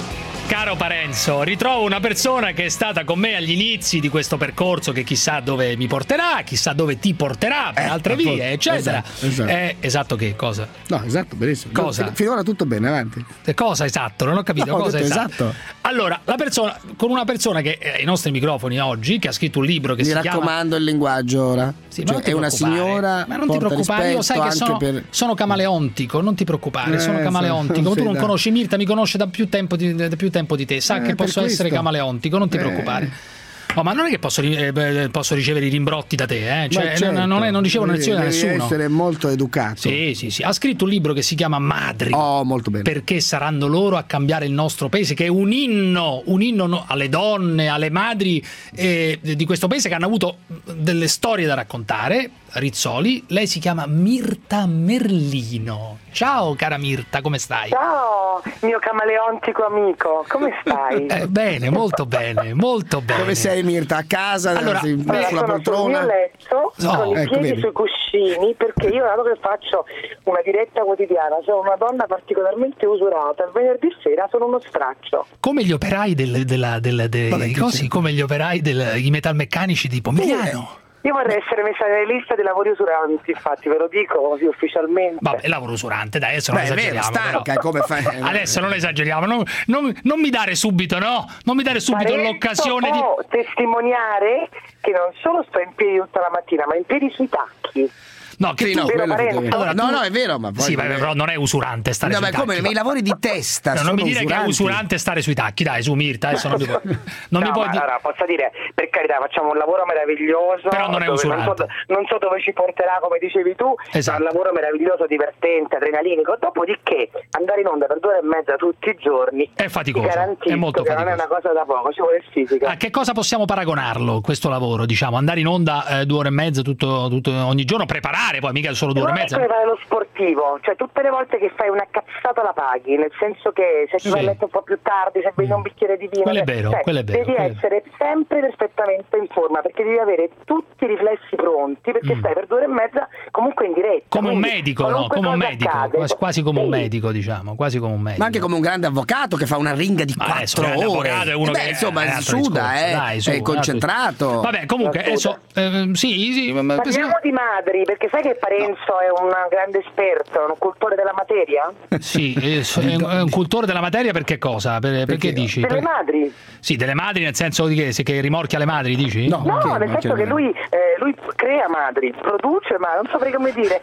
caro Parenzo, ritrovo una persona che è stata con me agli inizi di questo percorso che chissà dove mi porterà, chissà dove ti porterà per eh, altre appunto, vie, eccetera. Esatto, esatto. Eh, esatto che cosa? No, esatto, benissimo. Cosa? No, finora tutto bene, avanti. Cosa esatto? Non ho capito. No, cosa ho detto esatto. esatto. Allora, la persona, con una persona che è ai nostri microfoni oggi, che ha scritto un libro che Mi si raccomando chiama... il linguaggio ora. Sì, cioè, è una signora. Ma non ti preoccupare, io sai che sono, per... sono camaleontico, non ti preoccupare, eh, sono camaleontico. so, tu non da... conosci Mirta, mi conosce da più tempo di, da più tempo di te, sa eh, che posso essere camaleontico, non ti preoccupare. Eh. Oh, ma non è che posso, eh, posso ricevere i rimbrotti da te, eh? Cioè, certo, non, è, non ricevo devi, lezioni da devi nessuno. essere molto educato. Sì, sì, sì. Ha scritto un libro che si chiama Madri. Oh, molto bene. Perché saranno loro a cambiare il nostro paese, che è un inno, un inno alle donne, alle madri eh, di questo paese che hanno avuto delle storie da raccontare. Rizzoli, lei si chiama Mirta Merlino. Ciao cara Mirta, come stai? Ciao mio camaleontico amico, come stai? Eh, bene, molto bene, molto bene. Dove sei Mirta? A casa? Allora, sulla allora, poltrona? Sul mio letto, no, con i ecco, piedi vedi. sui cuscini, perché io dato che faccio una diretta quotidiana, sono una donna particolarmente usurata, il venerdì sera sono uno straccio. Come gli operai del, della, del, dei Vabbè, cosi, come gli operai dei metalmeccanici di Pomigliano. Io vorrei essere messa nelle liste dei lavori usuranti, infatti, ve lo dico così ufficialmente. Vabbè, lavoro usurante, dai, adesso non Beh, esageriamo. Vero, stanca, però. come fai? Adesso non esageriamo, non, non, non mi dare subito, no? Non mi dare subito Parenzo l'occasione di... può testimoniare che non solo sto in piedi tutta la mattina, ma in piedi sui tacchi. No, che Sì, tu... no, quello Parenzo. che- Allora, no, tu- no, è vero, ma poi Sì, ma però non è usurante stare No, sui ma come tacchi. i lavori di testa No, non sono mi dire che è usuranti. usurante stare sui tacchi, dai, su Mirta, adesso non mi puoi... Non no, mi puoi ma dire... allora, posso dire, per carità, facciamo un lavoro meraviglioso, Però non è dove usurante. Non so, non so dove ci porterà, come dicevi tu, Esatto. ma un lavoro meraviglioso, divertente, adrenalinico. Dopodiché andare in onda per due ore e mezza tutti i giorni È faticoso, ti garantisco è molto che non è faticoso. una cosa da poco, ci vuole il fisico. A che cosa possiamo paragonarlo, questo lavoro, diciamo? Andare in onda eh, due ore e mezza tutto, tutto, ogni giorno, preparare, poi mica solo due ore e Non è mezza. come fare lo sportivo, cioè tutte le volte che fai una cazzata la paghi, nel senso che se ti Sì. vai a letto un po' più tardi, se bevi un bicchiere di vino, Quello è vero, cioè, quello è vero, devi quello è- essere sempre perfettamente in forma, perché devi avere tutti i riflessi pronti, perché Mm. stai per due ore e mezza comunque in diretta. Come un quindi medico, no? qualunque Come un cosa medico, accade- quasi, quasi come un Sì. medico, diciamo, quasi come un medico. Ma anche come un grande avvocato che fa una ringa di Ma adesso quattro un grande ore. avvocato è uno Eh beh, che insomma, è un altro suda, discorso, eh, dai, su, è un altro concentrato. discorso. Vabbè, comunque, adesso, eh, sì, sì, ma- ma- Parliamo di madri, perché sai che Parenzo è un grande esperto, un cultore della materia? sì, eh, so- è un, è un cultore della materia per che cosa? Per- perché, dici? Delle Per- madri. Sì, delle madri nel senso di che, se che rimorchia le madri, dici? No, nel senso che lui, eh, lui crea madri, produce, ma non saprei come dire.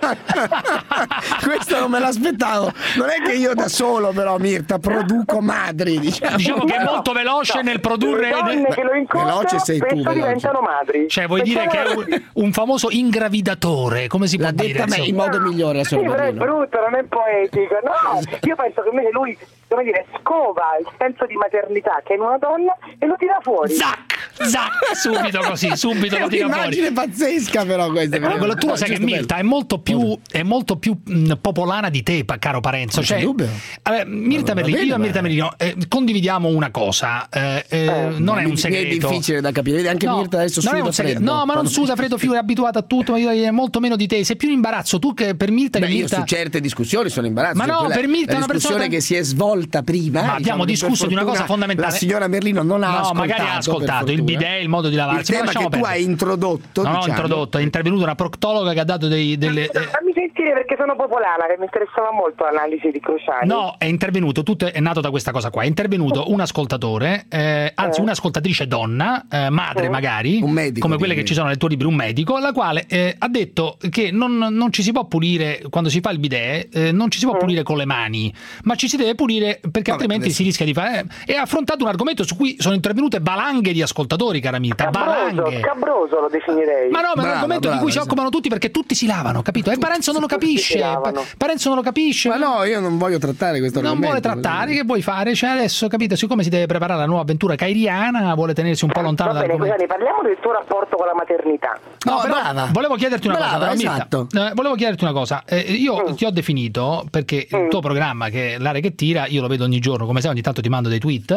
Questo non me l'aspettavo. Non è che io da solo, però, Mirta, produco madri. Diciamo, Diciamo che è molto veloce nel produrre... Le donne che lo incontrano Veloce sei tu, spesso veloce. diventano madri. Cioè, vuoi dire che è un, un famoso ingravidatore, come si può L'ha dire? detta a me in insomma? modo migliore la Sì, sua però è bambina. brutto, non è poetico. No, io penso che invece lui, come dire, scova il senso di maternità che è in una donna e lo tira fuori. Zac, zac, subito così, subito È lo tira fuori. un'immagine pazzesca, però, questa. Eh, quello tu lo sai che Giusto Mirta è molto più, è molto più mh, popolana di te, pa- caro Parenzo. Non c'è Cioè, dubbio. allora, Mirta Va Merlino, bene, io e ma- Mirta Merlino eh, condividiamo una cosa, eh, eh, non è Mi- un segreto. Mi è difficile da capire. Vedi, anche No, Mirta adesso non è suda un segreto. freddo. No, ma non suda freddo, figura, è abituata a tutto, ma io è molto meno di te. Sei più in imbarazzo tu che per Mirta. Beh, che io Mirta... su certe discussioni sono in imbarazzo. Ma Cioè, no, quella- per Mirta è la una discussione persona- che si è svolta ascolta prima. Ma abbiamo diciamo discusso di una cosa fondamentale. La signora Merlino non ha no, ascoltato. magari ha ascoltato il bidet, il modo di lavarsi. Il tema che tu perdere. hai introdotto. Non diciamo. ho introdotto, è intervenuta una proctologa che ha dato dei, delle. Eh... Fammi sentire perché sono popolana, che mi interessava molto l'analisi di Cruciani. No, è intervenuto, tutto è nato da questa cosa qua. È intervenuto un ascoltatore, eh, anzi, eh. un'ascoltatrice donna, eh, madre eh. magari, un medico, come quelle che ci sono nel tuo libro, un medico, la quale eh, ha detto che non, non ci si può pulire quando si fa il bidet, eh, non ci si può eh. pulire con le mani, ma ci si deve pulire perché Vabbè, altrimenti adesso... si rischia di fare. Eh, e ha affrontato un argomento su cui sono intervenute valanghe di ascoltatori, cara amica. Valanghe. Scabroso lo definirei. Ma no, ma è un brava, argomento brava, di cui esatto. si occupano tutti perché tutti si lavano, capito? E Parenzo non lo capisce. Parenzo non lo capisce. Ma no, io non voglio trattare questo non argomento. Non vuole trattare, che vuoi fare? Cioè adesso, capito, siccome si deve preparare la nuova avventura cairiana, vuole tenersi un po' lontano Va bene, dall'argomento. Cruciani, parliamo del tuo rapporto con la maternità. No, no però brava. volevo chiederti una brava, cosa, però, esatto. eh, volevo chiederti una cosa. Eh, io mm. ti ho definito perché mm. il tuo programma, che è L'area che tira, io lo vedo ogni giorno, come sai, ogni tanto ti mando dei tweet.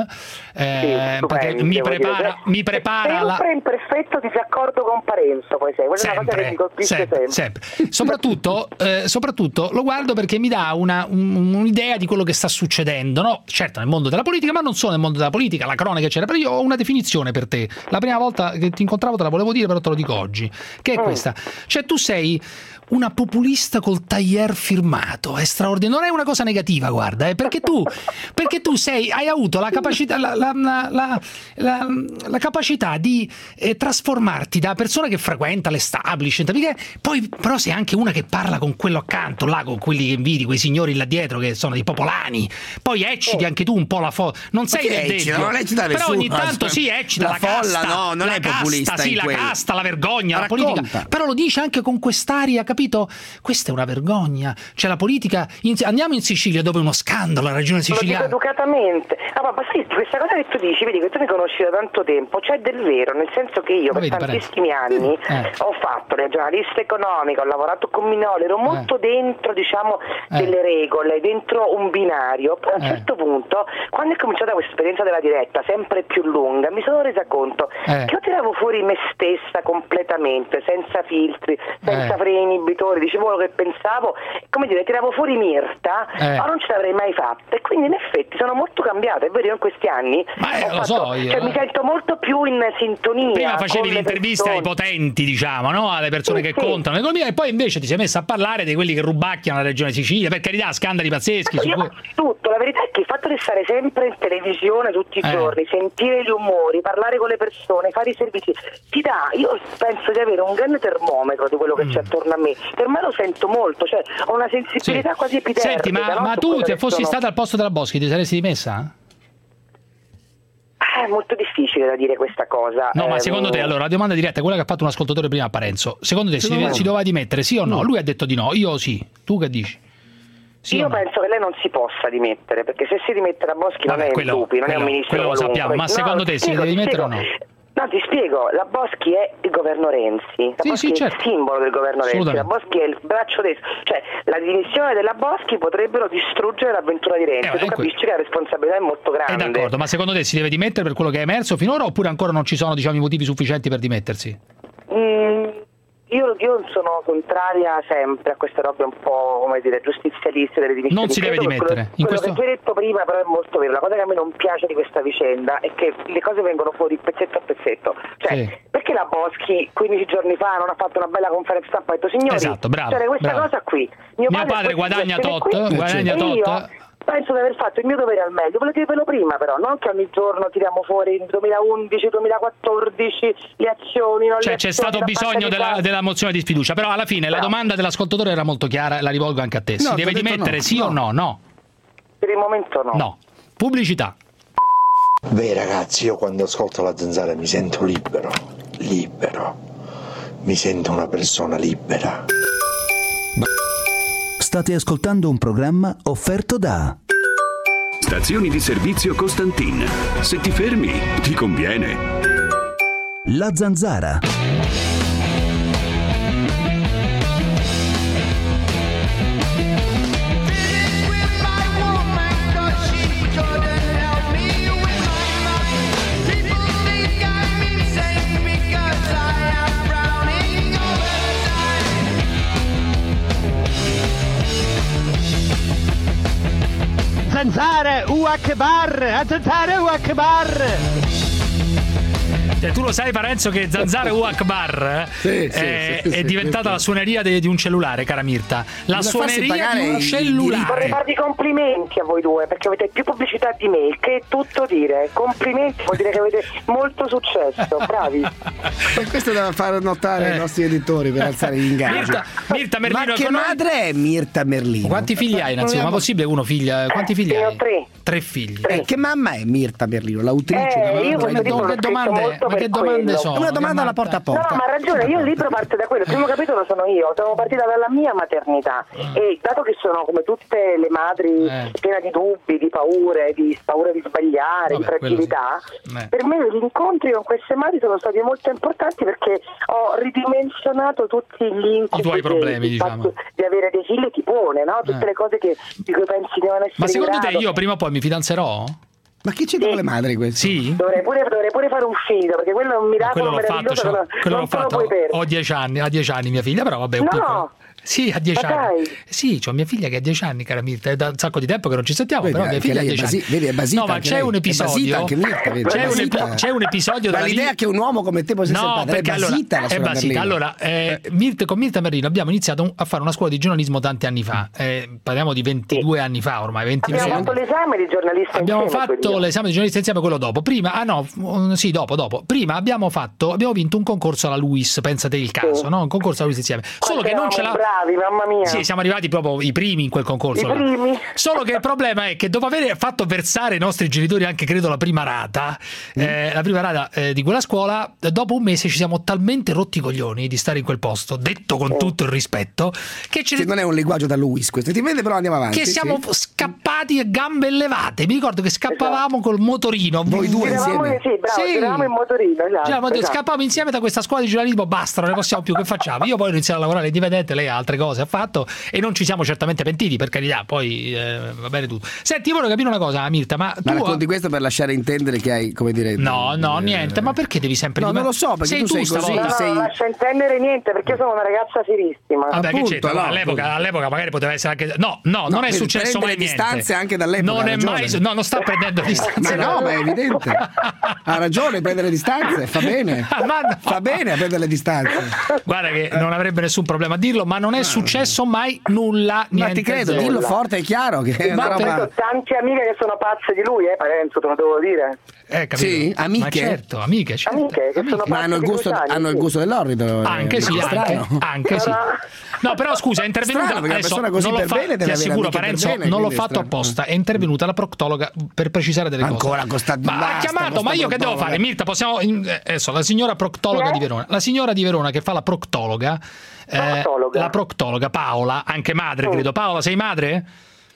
Eh, sì, perché mi prepara, mi prepara sempre la... in perfetto disaccordo con Parenzo, poi sei. Quella sempre, è una cosa che mi colpisce sempre. sempre. sempre. Soprattutto, eh, soprattutto lo guardo perché mi dà una, un, un'idea di quello che sta succedendo, no? Certo nel mondo della politica, ma non solo nel mondo della politica, la cronaca eccetera, però io ho una definizione per te. La prima volta che ti incontravo te la volevo dire, però te lo dico oggi, che è mm. questa. Cioè tu sei una populista col taglier firmato, è straordinario, non è una cosa negativa, guarda, eh, perché tu perché tu sei, hai avuto la capacità la, la, la, la, la capacità di eh, trasformarti da persona che frequenta l'establishment, poi però sei anche una che parla con quello accanto, là con quelli che invidi, quei signori là dietro che sono dei popolani, poi ecciti oh. anche tu un po' la foto, non sei del eccita, non eccita però nessuno, ogni tanto sì eccita la, la folla, casta, no, non la è casta, populista sì, la quello. casta, la vergogna, Racconta. la politica, però lo dice anche con quest'aria, capito? Questa è una vergogna, cioè la politica in, andiamo in Sicilia dove è uno scandalo, la regione siciliana. Lo dico educatamente. Ah, ma sì, questa cosa che tu dici, vedi che tu mi conosci da tanto tempo, c'è del vero, nel senso che io ma per vedi, tantissimi Parenzo. anni eh. ho fatto la giornalista economica, ho lavorato con Minoli, ero molto eh. dentro, diciamo, eh. delle regole, dentro un binario. Poi a un eh. certo punto, quando è cominciata questa esperienza della diretta, sempre più lunga, mi sono resa conto eh. che io tiravo fuori me stessa completamente, senza filtri, senza eh. freni inibitori, dicevo quello che pensavo, come dire, tiravo fuori Mirta, eh. ma non ce l'avrei mai fatta. E quindi in effetti sono molto cambiata, è vero, io in questi anni ma eh, ho lo fatto, so io, cioè, eh. mi sento molto più in sintonia. Prima facevi con l'intervista ai potenti, diciamo, no? Alle persone sì, che sì. contano l'economia, e poi invece ti sei messa a parlare di quelli che rubacchiano la regione Sicilia, per carità, scandali pazzeschi. Su Io cui... tutto, la verità è che il fatto di stare sempre in televisione tutti i eh. giorni, sentire gli umori, parlare con le persone, fare i servizi, ti dà, io penso di avere un grande termometro di quello che mm. c'è attorno a me. Per me lo sento molto, cioè ho una sensibilità sì. quasi epidermica. Senti, ma, no? ma tu se fossi sono... stata al posto della Boschi ti saresti dimessa? È molto difficile da dire questa cosa. No, eh, ma secondo te, allora, la domanda diretta è quella che ha fatto un ascoltatore prima a Parenzo. Secondo te secondo si, deve, si doveva dimettere, sì o no? Lui ha detto di no, io sì. Tu che dici? Sì io no? penso che lei non si possa dimettere, perché se si dimette da Boschi Vabbè, non è quello, il Lupi, non quello, è un ministro quello lo qualunque. sappiamo, ma no, secondo te si spiego, deve dimettere o spiego. no? No, ti spiego, la Boschi è il governo Renzi, la sì, Boschi sì, è certo. il simbolo del governo Renzi, la Boschi è il braccio destro, cioè la dimissione della Boschi potrebbero distruggere l'avventura di Renzi, eh, tu capisci que... che la responsabilità è molto grande. È d'accordo, ma secondo te si deve dimettere per quello che è emerso finora oppure ancora non ci sono, diciamo, i motivi sufficienti per dimettersi? Mm, io, io sono contraria sempre a queste robe un po', come dire, giustizialiste delle dimissioni. Non si deve Credo dimettere. Quello, In quello questo... che tu hai detto prima però è molto vero. La cosa che a me non piace di questa vicenda è che le cose vengono fuori pezzetto a pezzetto. Cioè, sì. perché la Boschi quindici giorni fa non ha fatto una bella conferenza stampa e ha detto signori, esatto, bravo, cioè questa bravo. cosa qui. Mio, mio padre, padre guadagna tot, qui, guadagna tot. Io, penso di aver fatto il mio dovere al meglio, volevo dirvelo prima però, non che ogni giorno tiriamo fuori il duemilaundici duemilaquattordici le azioni. Non cioè le c'è azioni stato bisogno della, della mozione di sfiducia, però alla fine no. la domanda dell'ascoltatore era molto chiara, la rivolgo anche a te. Si no, deve dimettere no. sì no. o no? No. Per il momento no. No. Pubblicità. Beh ragazzi, io quando ascolto la Zanzara mi sento libero, libero, mi sento una persona libera. State ascoltando un programma offerto da Stazioni di servizio Costantin. Se ti fermi, ti conviene. La Zanzara. Zanzara, U Akbar, a Zanzara, U Akbar. Eh, tu lo sai, Parenzo, che Zanzara U Akbar sì, sì, è, sì, sì, è sì, diventata sì. la suoneria de, di un cellulare, cara Mirta. La Bisogna suoneria di un i- cellulare. Vorrei farvi complimenti a voi due perché avete più pubblicità di me, che è tutto dire. Complimenti, vuol dire che avete molto successo, bravi. E questo deve far notare Eh. ai nostri editori per alzare gli ingaggi. Mirta, Mirta Merlino, Ma che con noi- madre è Mirta Merlino? Quanti figli hai innanzitutto? Ma è possibile uno figlia? Quanti figli Ne ho hai? tre. Tre figli. Eh, che mamma è Mirta Merlino? L'autrice? Eh, di- io Ma questo che libro l'ho che scritto domande, molto ma per che domande quello. sono? Una domanda alla porta a No, porta. ma ha ragione, io il libro parte da quello, il primo capitolo sono io, sono partita dalla mia maternità e dato che sono come tutte le madri Eh. piena di dubbi, di paure, di paura di sbagliare, Vabbè, di fragilità, quello sì. Eh. per me gli incontri con queste madri sono stati molto importanti perché ho ridimensionato tutti gli incubi I tuoi che problemi, il diciamo. fatto di avere dei figli ti pone, no? Tutte Eh. le cose che, di cui pensi devono essere Ma secondo in te grado. io prima o poi mi fidanzerò? Ma che c'entra con le madri questo? Sì? Dovrei pure, dovrei pure fare un figlio perché quello è un miracolo Quello l'ho fatto, meraviglioso cioè, che non- quello non l'ho te lo fatto. puoi perdere. Ho dieci anni, ha dieci anni mia figlia, però vabbè, un No. piccolo. Sì, ha dieci Ma anni. dai. Sì, c'ho mia figlia che ha dieci anni, cara Mirta, è da un sacco di tempo che non ci sentiamo, Vedi, però mia anche figlia ha lei è dieci basi- anni. vedi, è basita no, ma anche c'è lei. un È basita episodio. anche Mirta, vedi, c'è, è un, basita. epi- c'è un episodio della Dall'idea vita. che un uomo come te possa essere No, padre, perché è allora basita la è sorella basita. Merlino. Allora, eh, Mirta- con Mirta Merlino abbiamo iniziato un- a fare una scuola di giornalismo tanti anni fa. Eh, parliamo di ventidue anni fa ormai, ventisei Abbiamo anni. fatto l'esame di giornalista Abbiamo insieme, fatto quindi. l'esame di giornalista insieme, quello dopo. Prima, ah no, f- sì, dopo, dopo. Prima abbiamo fatto, abbiamo vinto un concorso alla Luis, pensate il caso, no? Un concorso alla Luis insieme. Solo Quanto che non ce eravamo l'ha. bravi, mamma mia. Sì, siamo arrivati proprio i primi in quel concorso. I là. primi. Solo che il problema è che dopo aver fatto versare ai nostri genitori anche credo la prima rata, eh, la prima rata eh, di quella scuola, dopo un mese ci siamo talmente rotti i coglioni di stare in quel posto, detto con tutto il rispetto, che ci Che non è un linguaggio da Luis questo, ti vede, però andiamo avanti. che siamo sì. scappati a gambe levate. Mi ricordo che scappavamo col motorino. Voi due Giravamo, insieme. sì, bravo, giravamo in motorino, esatto, Giravamo- esatto. Scappavamo insieme da questa scuola di giornalismo. Basta, non ne possiamo più. Che facciamo? Io poi ho iniziato a lavorare indipendente, lei ha altre cose ha fatto e non ci siamo certamente pentiti, per carità. Poi eh, va bene tutto. Senti, io voglio capire una cosa, Mirta, ma tu Ma racconti questo per lasciare intendere che hai, come dire... No, no, eh, niente, ma perché devi sempre No, dire- non lo so, perché sei tu sei così, stavolta? No, no, sei- non lascia intendere niente perché io sono una ragazza serissima. Vabbè, che Appunto, c'entra? no, all'epoca, appunto. all'epoca magari poteva essere anche. No, no, non è vedi, successo prende mai le niente. distanze anche dall'epoca, Non ha è mai. ragione. No, non sta prendendo distanze. Ma no, ma è evidente. Ha ragione, prendere le distanze, fa bene. Ma no. Fa bene a prendere le distanze. Guarda che non avrebbe nessun problema a dirlo, ma non è successo mai nulla. Ma Niente, ti credo, zero. dillo forte e chiaro che è Ma una ho roba... tante amiche che sono pazze di lui, eh, Parenzo, te lo devo dire. Eh, capito? Sì, amiche? Ma certo, amiche, certo. Amiche che sono Ma hanno il pazze gusto, di Cruciani, hanno il sì. gusto dell'orrido. Anche eh, sì, anche, strano. anche sì. No, però scusa, è intervenuta Strano, perché una adesso persona così non l'ho per fa- bene deve ti avere assicuro, amiche per Parenzo, bene, non l'ho quindi è fatto strano. apposta. È intervenuta la proctologa per precisare delle Ancora cose. con sta- Ma ha basta, chiamato, con ma sta io che devo proctologa. fare? Mirta, possiamo eh, adesso la signora proctologa Chi è? di Verona. La signora di Verona che fa la proctologa, eh, Proctologa. la proctologa Paola, anche madre, credo. Paola, sei madre?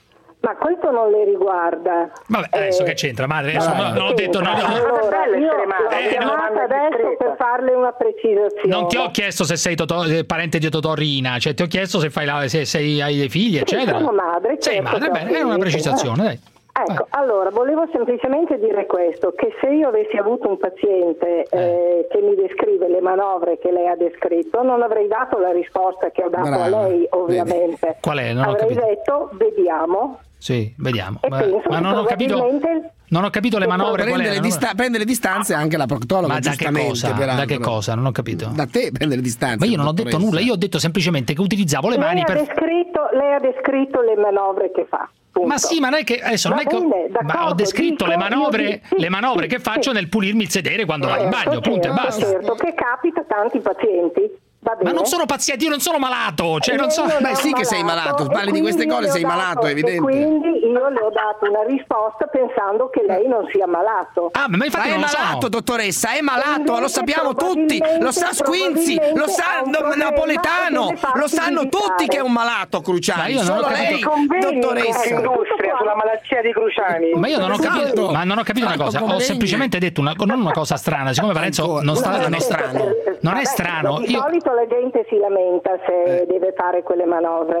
Ma questo non le riguarda. Vabbè, adesso Eh, che c'entra, madre? Adesso vabbè, non, non ho detto no, no, no. Allora, Bella io essere madre. l'ho Eh, no. chiamata adesso per farle una precisazione. Non ti ho chiesto se sei Totò- eh, parente di Totò Rina, cioè ti ho chiesto se, fai la, se sei, hai dei figli, Sì, eccetera. sono madre, Sei certo madre, che ho bene, è una figli, precisazione, dai. Ecco, allora, volevo semplicemente dire questo, che se io avessi avuto un paziente eh, che mi descrive le manovre che lei ha descritto, non avrei dato la risposta che ho dato Brava, a lei, ovviamente. vedi. Qual è? Non ho avrei capito. detto, vediamo. Sì, vediamo. E Ma, penso ma che non ho capito. probabilmente- Non ho capito le manovre qual Prende le, erano. dista- prende le distanze anche la proctologa, Ma da che giustamente, cosa? peraltro. Da che cosa? Non ho capito. Da te prende le distanze. Ma io non ho detto dottoressa. nulla, io ho detto semplicemente che utilizzavo le Lei mani ha, per. descritto, lei ha descritto le manovre che fa. punto. Ma sì, ma non è che adesso non Va è che bene, ma d'accordo, ho descritto dico, le manovre, io dico- sì, le manovre sì, che faccio sì. nel pulirmi il sedere quando vado in Certo, bagno, punto e certo, basta. certo, che capita a tanti pazienti. Va Ma bene. non sono paziente, io non sono malato, cioè non Lei so. non Beh, è sì che sei malato, e parli di queste quindi cose, io sei le ho malato, dato- è evidente. E quindi io le ho dato una risposta pensando che lei non sia malato. Ah, ma Ma infatti è non lo malato, sono. dottoressa, è malato, lo Invece sappiamo tutti, lo sa Squinzi, probabilmente lo sa ha un no- problema Napoletano, che deve farsi lo sanno visitare. tutti che è un malato Ma Cruciani, io non ho solo capito. lei, Convegni dottoressa. con l'industria sulla malattia di Cruciani. Ma io non ho Esatto. capito, ma non ho capito una Fatto cosa, ho convegni. semplicemente detto una, non una cosa strana, siccome Parenzo Ancora. non, sta, No, non, non è strano. non è Vabbè, strano. Di Io, solito la gente si lamenta se Eh. deve fare quelle manovre.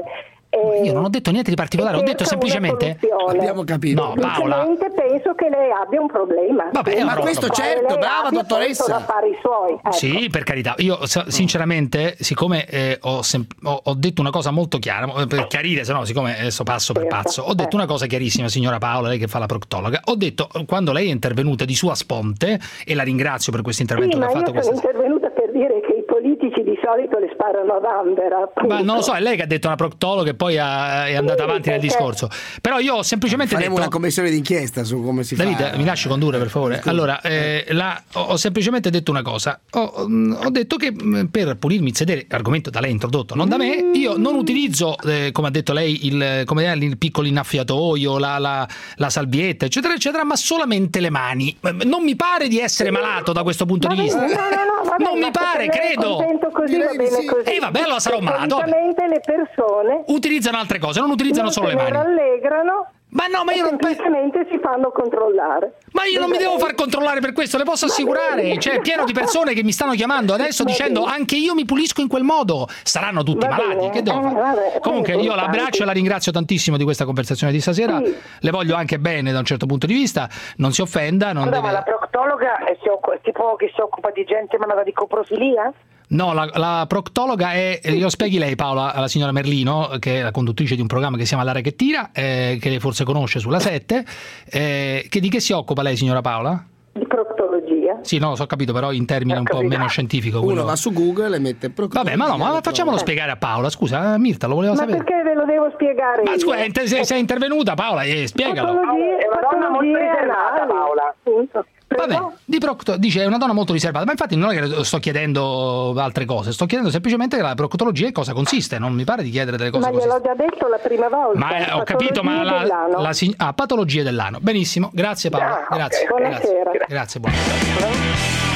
Io non ho detto niente di particolare, ho detto semplicemente abbiamo capito. No, Paola. Semplicemente penso che lei abbia un problema. Vabbè, ma no, questo no, certo, lei brava abbia dottoressa. Da fare i suoi, ecco. Sì, per carità. Io sinceramente, siccome eh, ho, sem- ho, ho detto una cosa molto chiara, per chiarire, se no, siccome adesso passo per pazzo, ho detto una cosa chiarissima, signora Paola, lei che fa la proctologa. Ho detto, quando lei è intervenuta di sua sponte, e la ringrazio per questo intervento Sì, che ha ma fatto io questa sono intervenuta per dire che i politici di solito le sparano ad Ambera. Ma non lo so, è lei che ha detto una proctologa e poi ha, è andata Sì, avanti nel perché... discorso. Però io ho semplicemente faremo detto... una commissione d'inchiesta su come si David, fa. David, mi lasci condurre per favore. Scusa. Allora, eh, la, ho, ho semplicemente detto una cosa. Ho, ho detto che mh, per pulirmi il sedere, argomento da lei introdotto, non da me, io non utilizzo, eh, come ha detto lei, il, come è, il piccolo innaffiatoio, la, la, la salvietta, eccetera, eccetera, ma solamente le mani. Non mi pare di essere malato da questo punto Va di bene, vista. no, no, no, vabbè, non mi ma pare, se lei è credo. contento così, va bene così. E vabbè, allora sarò malato. Solitamente le persone Utilizzano altre cose, non utilizzano non solo se le ne mani. rallegrano. Ma no, ma io non semplicemente si fanno controllare. Ma io non mi devo far controllare per questo, le posso assicurare. C'è pieno di persone che mi stanno chiamando adesso dicendo anche io mi pulisco in quel modo. Saranno tutti Va malati. bene. Che devo Eh, fare? vabbè, Comunque prego, io la abbraccio tanti. e la ringrazio tantissimo di questa conversazione di stasera. Sì. Le voglio anche bene da un certo punto di vista. Non si offenda. Non Allora, deve... ma la proctologa è, si occupa, tipo che si occupa di gente malata di coprofilia? No, la, la proctologa è, glielo spieghi lei Paola, alla signora Merlino, che è la conduttrice di un programma che si chiama L'Aria che tira, eh, che lei forse conosce sulla sette, eh, che di che si occupa lei signora Paola? Di proctologia. Sì, no, so capito, però in termini un po' meno scientifico. Uno quello... va su Google e mette proctologia. Vabbè, ma no, ma facciamolo spiegare a Paola. Scusa, eh, Mirta, lo voleva Ma sapere. perché ve lo devo spiegare? Ma io? scusa, sei, sei intervenuta Paola, eh, spiegalo. Patologie, È una donna molto patologie riservata, anali. Paola. Appunto. Vabbè, di procto- dice è una donna molto riservata, ma infatti non è che sto chiedendo altre cose, sto chiedendo semplicemente la proctologia in cosa consiste, non mi pare di chiedere delle cose Ma così. gliel'ho già detto la prima volta. Ma eh, ho capito, ma la, dell'ano. la sig- ah, patologie dell'ano. Benissimo, grazie Paola, Ah, grazie. ok. Buonasera. Grazie, grazie buonasera.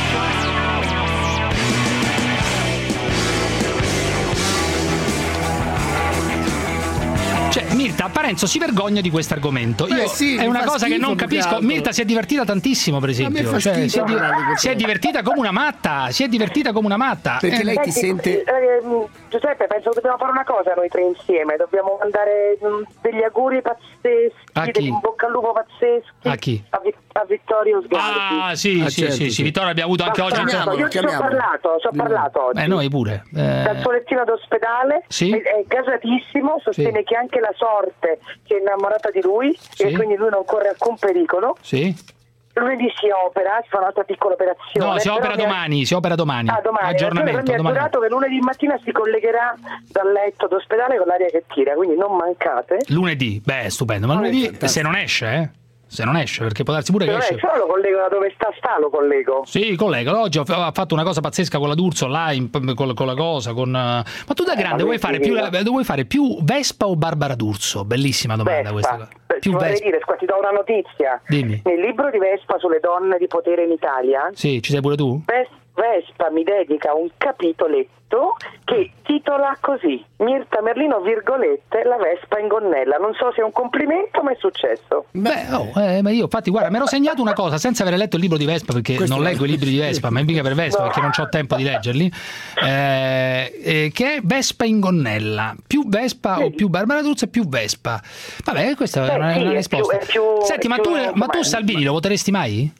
Cioè, Mirta Parenzo si vergogna di questo argomento. Io Beh, sì, è mi una fa cosa che schifo, non più che capisco. altro. Mirta si è divertita tantissimo, per esempio. fa Cioè, schifo si, è di- parlare di queste si è divertita come una matta. Si è divertita come una matta. Perché Eh, lei ti Senti, sente... eh, Giuseppe, penso che dobbiamo fare una cosa noi tre insieme. Dobbiamo mandare mh, degli auguri pazzeschi, A chi? degli in bocca al lupo pazzeschi A chi? a, Vi- a Vittorio Sgarbi. Ah, sì, Ah, sì, certo, sì, sì. sì. Vittorio abbiamo avuto anche Ma oggi. chiamiamolo, io ci ho chiamiamolo. parlato, ci ho parlato oggi. Eh, noi pure. Eh, Dal suo lettino d'ospedale, Sì. è, è gasatissimo, sostiene Sì. che anche la sorte si è innamorata di lui Sì. e quindi lui non corre alcun pericolo. sì. Lunedì si opera, si fa un'altra piccola operazione. No, si però opera mi ha- domani, si opera domani. Ah, domani. Aggiornamento, Mi ha domani. giurato che lunedì mattina si collegherà dal letto d'ospedale con l'aria che tira, quindi non mancate. Lunedì, beh, stupendo. Ma lunedì se non esce, eh? Se non esce, perché può darsi pure che Non è esce. solo lo collego da dove sta, sta lo collego. Sì, collega, oggi ho ha fatto una cosa pazzesca con la D'Urso là, in- con, con la cosa, con... Ma tu da grande ma vuoi lui fare, si più, vede. vuoi fare più Vespa o Barbara D'Urso? Bellissima domanda questa. Vespa. qua. Più Vorrei Vespa. dire, scusa, ti do una notizia. Dimmi. Nel libro di Vespa sulle donne di potere in Italia, Sì, ci sei pure tu? Ves- Vespa mi dedica un capitoletto che titola così: Mirta Merlino, virgolette, la Vespa in gonnella. Non so se è un complimento, ma è successo. Beh, oh, eh, ma io infatti guarda, mi ero segnato una cosa senza aver letto il libro di Vespa, perché Questo non è- leggo i libri di Vespa, ma mica per Vespa, No. perché non ho tempo di leggerli, eh, eh, che è Vespa in gonnella. Più Vespa o più Barbara D'Urso e più Vespa. Vabbè, questa Beh, è una, sì, una è risposta. più- è più- Senti, è ma più- tu, ma tu com'è? Salvini lo voteresti mai?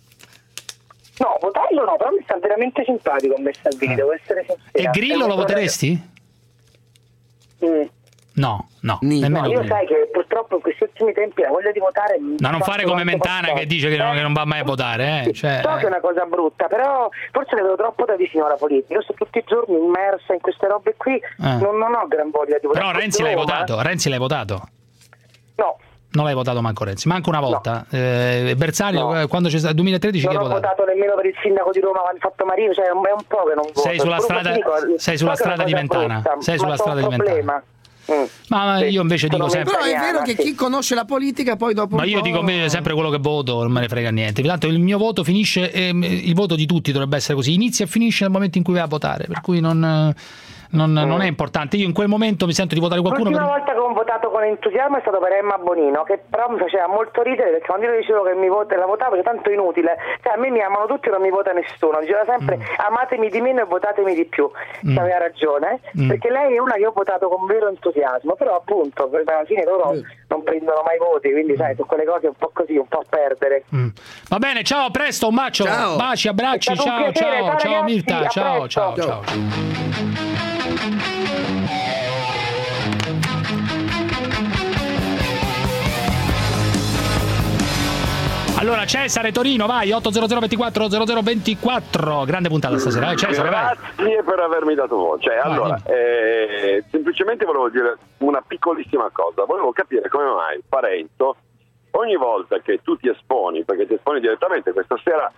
No, votarlo no, però mi sta veramente simpatico con me Salvini, devo essere sincera. E Grillo È lo un- voteresti? Mm. No, no, Ni. nemmeno No, io Grillo. sai che purtroppo in questi ultimi tempi la voglia di votare... No, non fare come Mentana che dice che non, che non va mai a votare, eh. Cioè, So che è una cosa brutta, però forse ne vedo troppo da vicino alla politica. Io sto tutti i giorni immersa in queste robe qui, non, non ho gran voglia di votare. Però Renzi l'hai Roma- votato, Renzi l'hai votato. No. Non l'hai votato manco Renzi, manco una volta. Eh, Bersani, No. eh, quando c'è stato il duemilatredici Non che ho hai votato? votato nemmeno per il sindaco di Roma, hanno fatto Marino, cioè è un, è un po' che non voto. Sei sulla Pure strada- ti dico, sei sulla so che è strada una di cosa Mentana, brutta, sei sulla ma strada c'ho un di Mentana. problema. Mm. Ma Sì, io invece dico sono sempre. Però è vero mentaliana, che sì. chi conosce la politica poi dopo Ma un io po'... dico me- sempre quello che voto, non me ne frega niente. Tanto il mio voto finisce, ehm, il voto di tutti dovrebbe essere così, inizia e finisce nel momento in cui vai a votare. Per cui non. non, mm. non è importante. Io in quel momento mi sento di votare qualcuno. L'ultima per... volta che ho votato con entusiasmo è stato per Emma Bonino, che però mi faceva molto ridere perché quando io dicevo che mi vota, la votavo, è tanto inutile, cioè a me mi amano tutti e non mi vota nessuno, diceva sempre mm. amatemi di meno e votatemi di più, mm. aveva ragione, mm. perché lei è una che ho votato con vero entusiasmo, però appunto alla fine loro mm. non prendono mai voti, quindi sai, su quelle cose un po' così, un po' a perdere. Mm. Va bene, ciao, a presto, un bacio, ciao. baci, abbracci, ciao, piacere, ciao, ciao, ciao Mirta, ciao, ciao, ciao, ciao. Allora Cesare Torino, vai, otto zero zero ventiquattro zero zero ventiquattro, grande puntata stasera, eh, Cesare, vai. Grazie per avermi dato voce. Vai, allora, eh, semplicemente volevo dire una piccolissima cosa, volevo capire come mai Parenzo, ogni volta che tu ti esponi, perché ti esponi direttamente, questa sera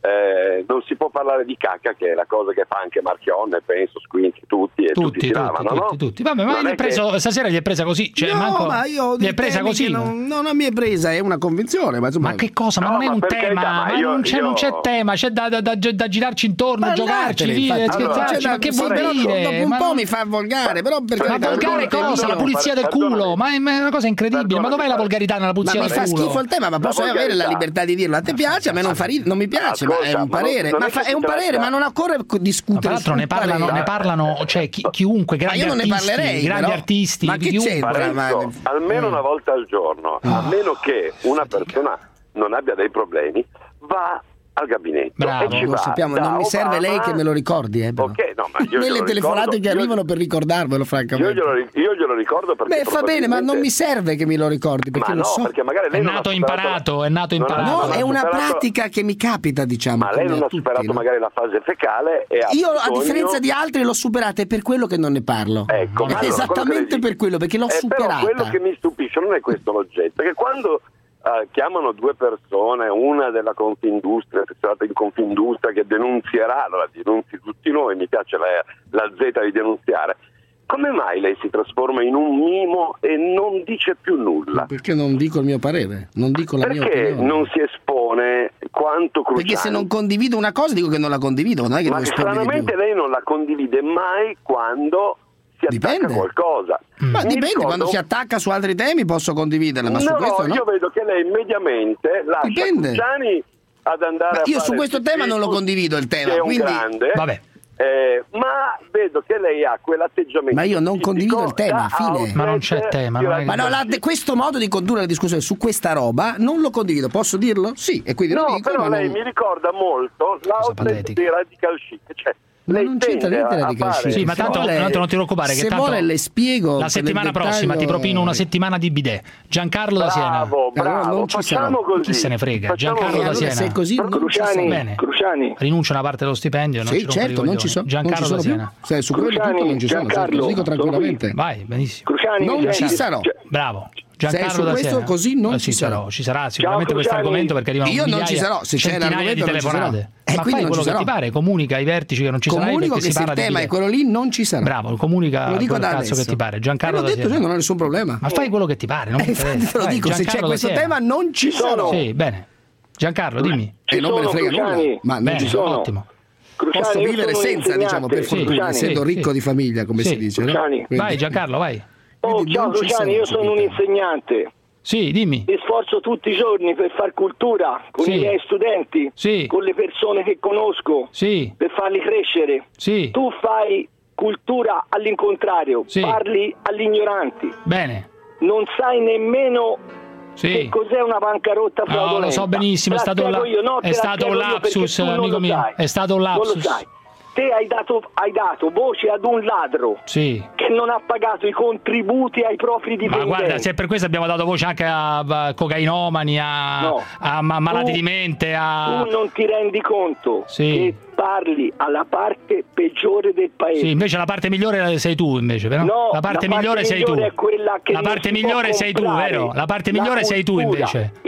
eh, non si può parlare di cacca, che è la cosa che fa anche Marchionne, penso, Squinci, tutti e tutti, tutti si tutti, lavano, tutti, no? tutti. Vabbè, ma gli è preso, che... stasera gli è presa così, cioè, no, manco... ma io gli è presa così. Non, non mi è presa, è una convinzione, ma insomma... Ma che cosa? Ma no, non è ma un tema, carità, ma ma io, non, c'è, io... non c'è tema, c'è da, da, da, da girarci intorno, ma giocarci, ridere, scherzarci, allora, ma che sì, vuol però, dire? Dopo un ma po' non... mi fa volgare, però perché... Ma volgare cosa? La pulizia del culo, ma è una cosa incredibile, ma dov'è la volgarità nella pulizia del culo? Ma mi fa schifo il tema, ma posso avere la libertà di dirlo, a te piace, a me non fa ridere, non mi piace, ma è un parere, ma è un parere, ma non occorre discutere. Tra l'altro ne parlano, ne parlano, cioè chi, chiunque, grandi ma io non artisti, ne parlerei, grandi però. artisti, ma che chiunque. Parenzo, almeno una volta al giorno, a meno che una persona non abbia dei problemi, va al gabinetto. Bravo, e ci lo va sappiamo, non mi serve Obama. lei che me lo ricordi, eh, però. Okay, no, ma io nelle telefonate ricordo, che arrivano io, per ricordarvelo, francamente. Io glielo, io glielo ricordo perché beh, fa bene, ma non mi serve che mi lo ricordi, perché ma lo no, so. Perché magari lei è non nato ha imparato, è nato imparato. No, è una superato... pratica che mi capita, diciamo. Ma lei non ha tutti, superato no? magari la fase fecale e ha io bisogno... a differenza di altri l'ho superata, è per quello che non ne parlo. Ecco, è allora, esattamente quello per quello, perché l'ho eh, superata. Però quello che mi stupisce non è questo l'oggetto, perché quando Uh, chiamano due persone, una della Confindustria, che è stata in Confindustria, che denunzierà, allora denunzi tutti noi, mi piace la, la Z di denunziare. Come mai lei si trasforma in un mimo e non dice più nulla? Perché non dico il mio parere, non dico la Perché mia opinione. Perché non si espone quanto Cruciani? Perché se non condivido una cosa dico che non la condivido, non è che ma devo stranamente lei non la condivide mai quando si dipende. attacca qualcosa. Ma Mi dipende, ricordo... quando si attacca su altri temi posso condividerla, ma no, su questo no. Io vedo che lei mediamente lascia dipende. Cruciani ad andare ma a io fare su questo tema non lo condivido il tema, che è un quindi grande, vabbè. Eh, ma vedo che lei ha quell'atteggiamento. Ma io non condivido il tema, fine. Ma non c'è tema. Non è ma no, la, questo modo di condurre la discussione su questa roba non lo condivido, posso dirlo? Sì, e quindi no, lo dico. Però lei non... mi ricorda molto l'outlet di Radical Chic, cioè ma lei non c'entra niente Radical Chic. Sì, ma tanto, vuole, tanto non ti preoccupare che se tanto vuole le spiego la settimana prossima ti propino una settimana di bidet. Giancarlo bravo, da Siena. Bravo, bravo, non ci facciamo così. Chi se ne frega? Facciamo Giancarlo così. da Siena. Se è così non Cruciani, bene. Cruciani. Rinuncia una parte dello stipendio, non sì, ci certo, non ci sono. Giancarlo non ci sono da Siena. Se su quello tutto non ci sono, certo, lo dico tranquillamente. Vai, benissimo. Cruciani, non ci sarò. Bravo. Se su questo così non ci sarò. Ci sarà sicuramente questo argomento perché arrivano io non ci sarò, se c'è l'argomento non ci sarò. Ma fai quello che ti pare, comunica ai vertici che non ci sarai comunico perché che si parla se il tema è quello lì non ci sarà. Bravo, comunica lo dico quel da cazzo adesso. che ti pare. Giancarlo l'ho da detto, Siena. non ho nessun problema. Ma fai quello che ti pare, non mi interessa. Te lo dico, se c'è questo tema non ci sono. Sì, bene. Giancarlo, dimmi. E non me ne frega nulla, ma non ci sono. Ottimo. Posso vivere senza, diciamo, per fortuna, essendo ricco di famiglia, come si dice. Vai Giancarlo, vai. Oh, ciao Cruciani, io sono un insegnante. Sì, dimmi. Mi sforzo tutti i giorni per far cultura con sì. i miei studenti, sì. con le persone che conosco, sì. per farli crescere. Sì. Tu fai cultura all'incontrario, sì. parli agli ignoranti. Bene. Non sai nemmeno sì. che cos'è una bancarotta fraudolenta. No, lo so benissimo, è stato, la... io, no, è stato un lapsus, amico mio. Sai. È stato un lapsus. Non lo sai. Te hai dato, hai dato voce ad un ladro sì. che non ha pagato i contributi ai propri dipendenti. Ma guarda, se per questo abbiamo dato voce anche a, a cocainomani, a, no. a malati tu, di mente, a... Tu non ti rendi conto sì. che parli alla parte peggiore del paese. Sì, invece la parte migliore sei tu, invece, vero? No, la parte, la parte migliore sei tu. È quella che la parte migliore sei tu, vero? La parte la migliore cultura. sei tu, invece. Io spero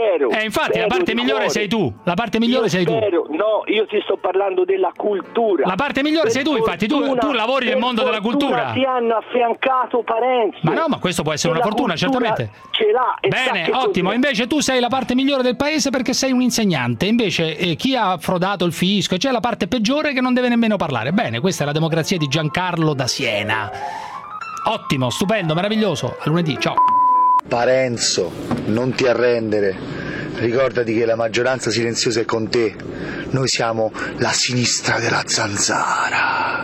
spero. Eh, infatti, spero la parte migliore cuore. sei tu. La parte migliore io sei spero, tu. No, io ti sto parlando della cultura. La parte migliore per sei tu, infatti. Tu, fortuna, tu lavori nel mondo della cultura. Ti hanno affiancato Parenzo. Ma no, ma questo può essere una fortuna, certamente. Ce l'ha. Bene, ottimo. Cos'è. Invece tu sei la parte migliore del paese perché sei un insegnante. Invece eh, chi ha frodato il fisco, c'è la parte peggiore che non deve nemmeno parlare. Bene, questa è la democrazia di Giancarlo da Siena. Ottimo, stupendo, meraviglioso. A lunedì, ciao. Parenzo, non ti arrendere. Ricordati che la maggioranza silenziosa è con te. Noi siamo la sinistra della zanzara.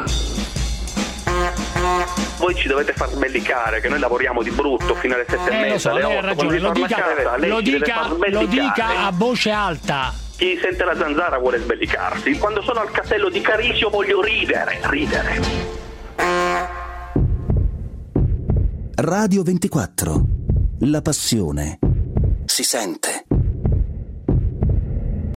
Voi ci dovete far sbellicare che noi lavoriamo di brutto fino alle sette Eh, e lo mezza, so, alle lei ha otto, ragione, quando lo si torna a dica, casa, lei lo ci deve dica, far lo sbellicare. dica a voce alta. Chi sente la zanzara vuole sbellicarsi. Quando sono al castello di Carisio voglio ridere, ridere. Radio ventiquattro. La passione si sente.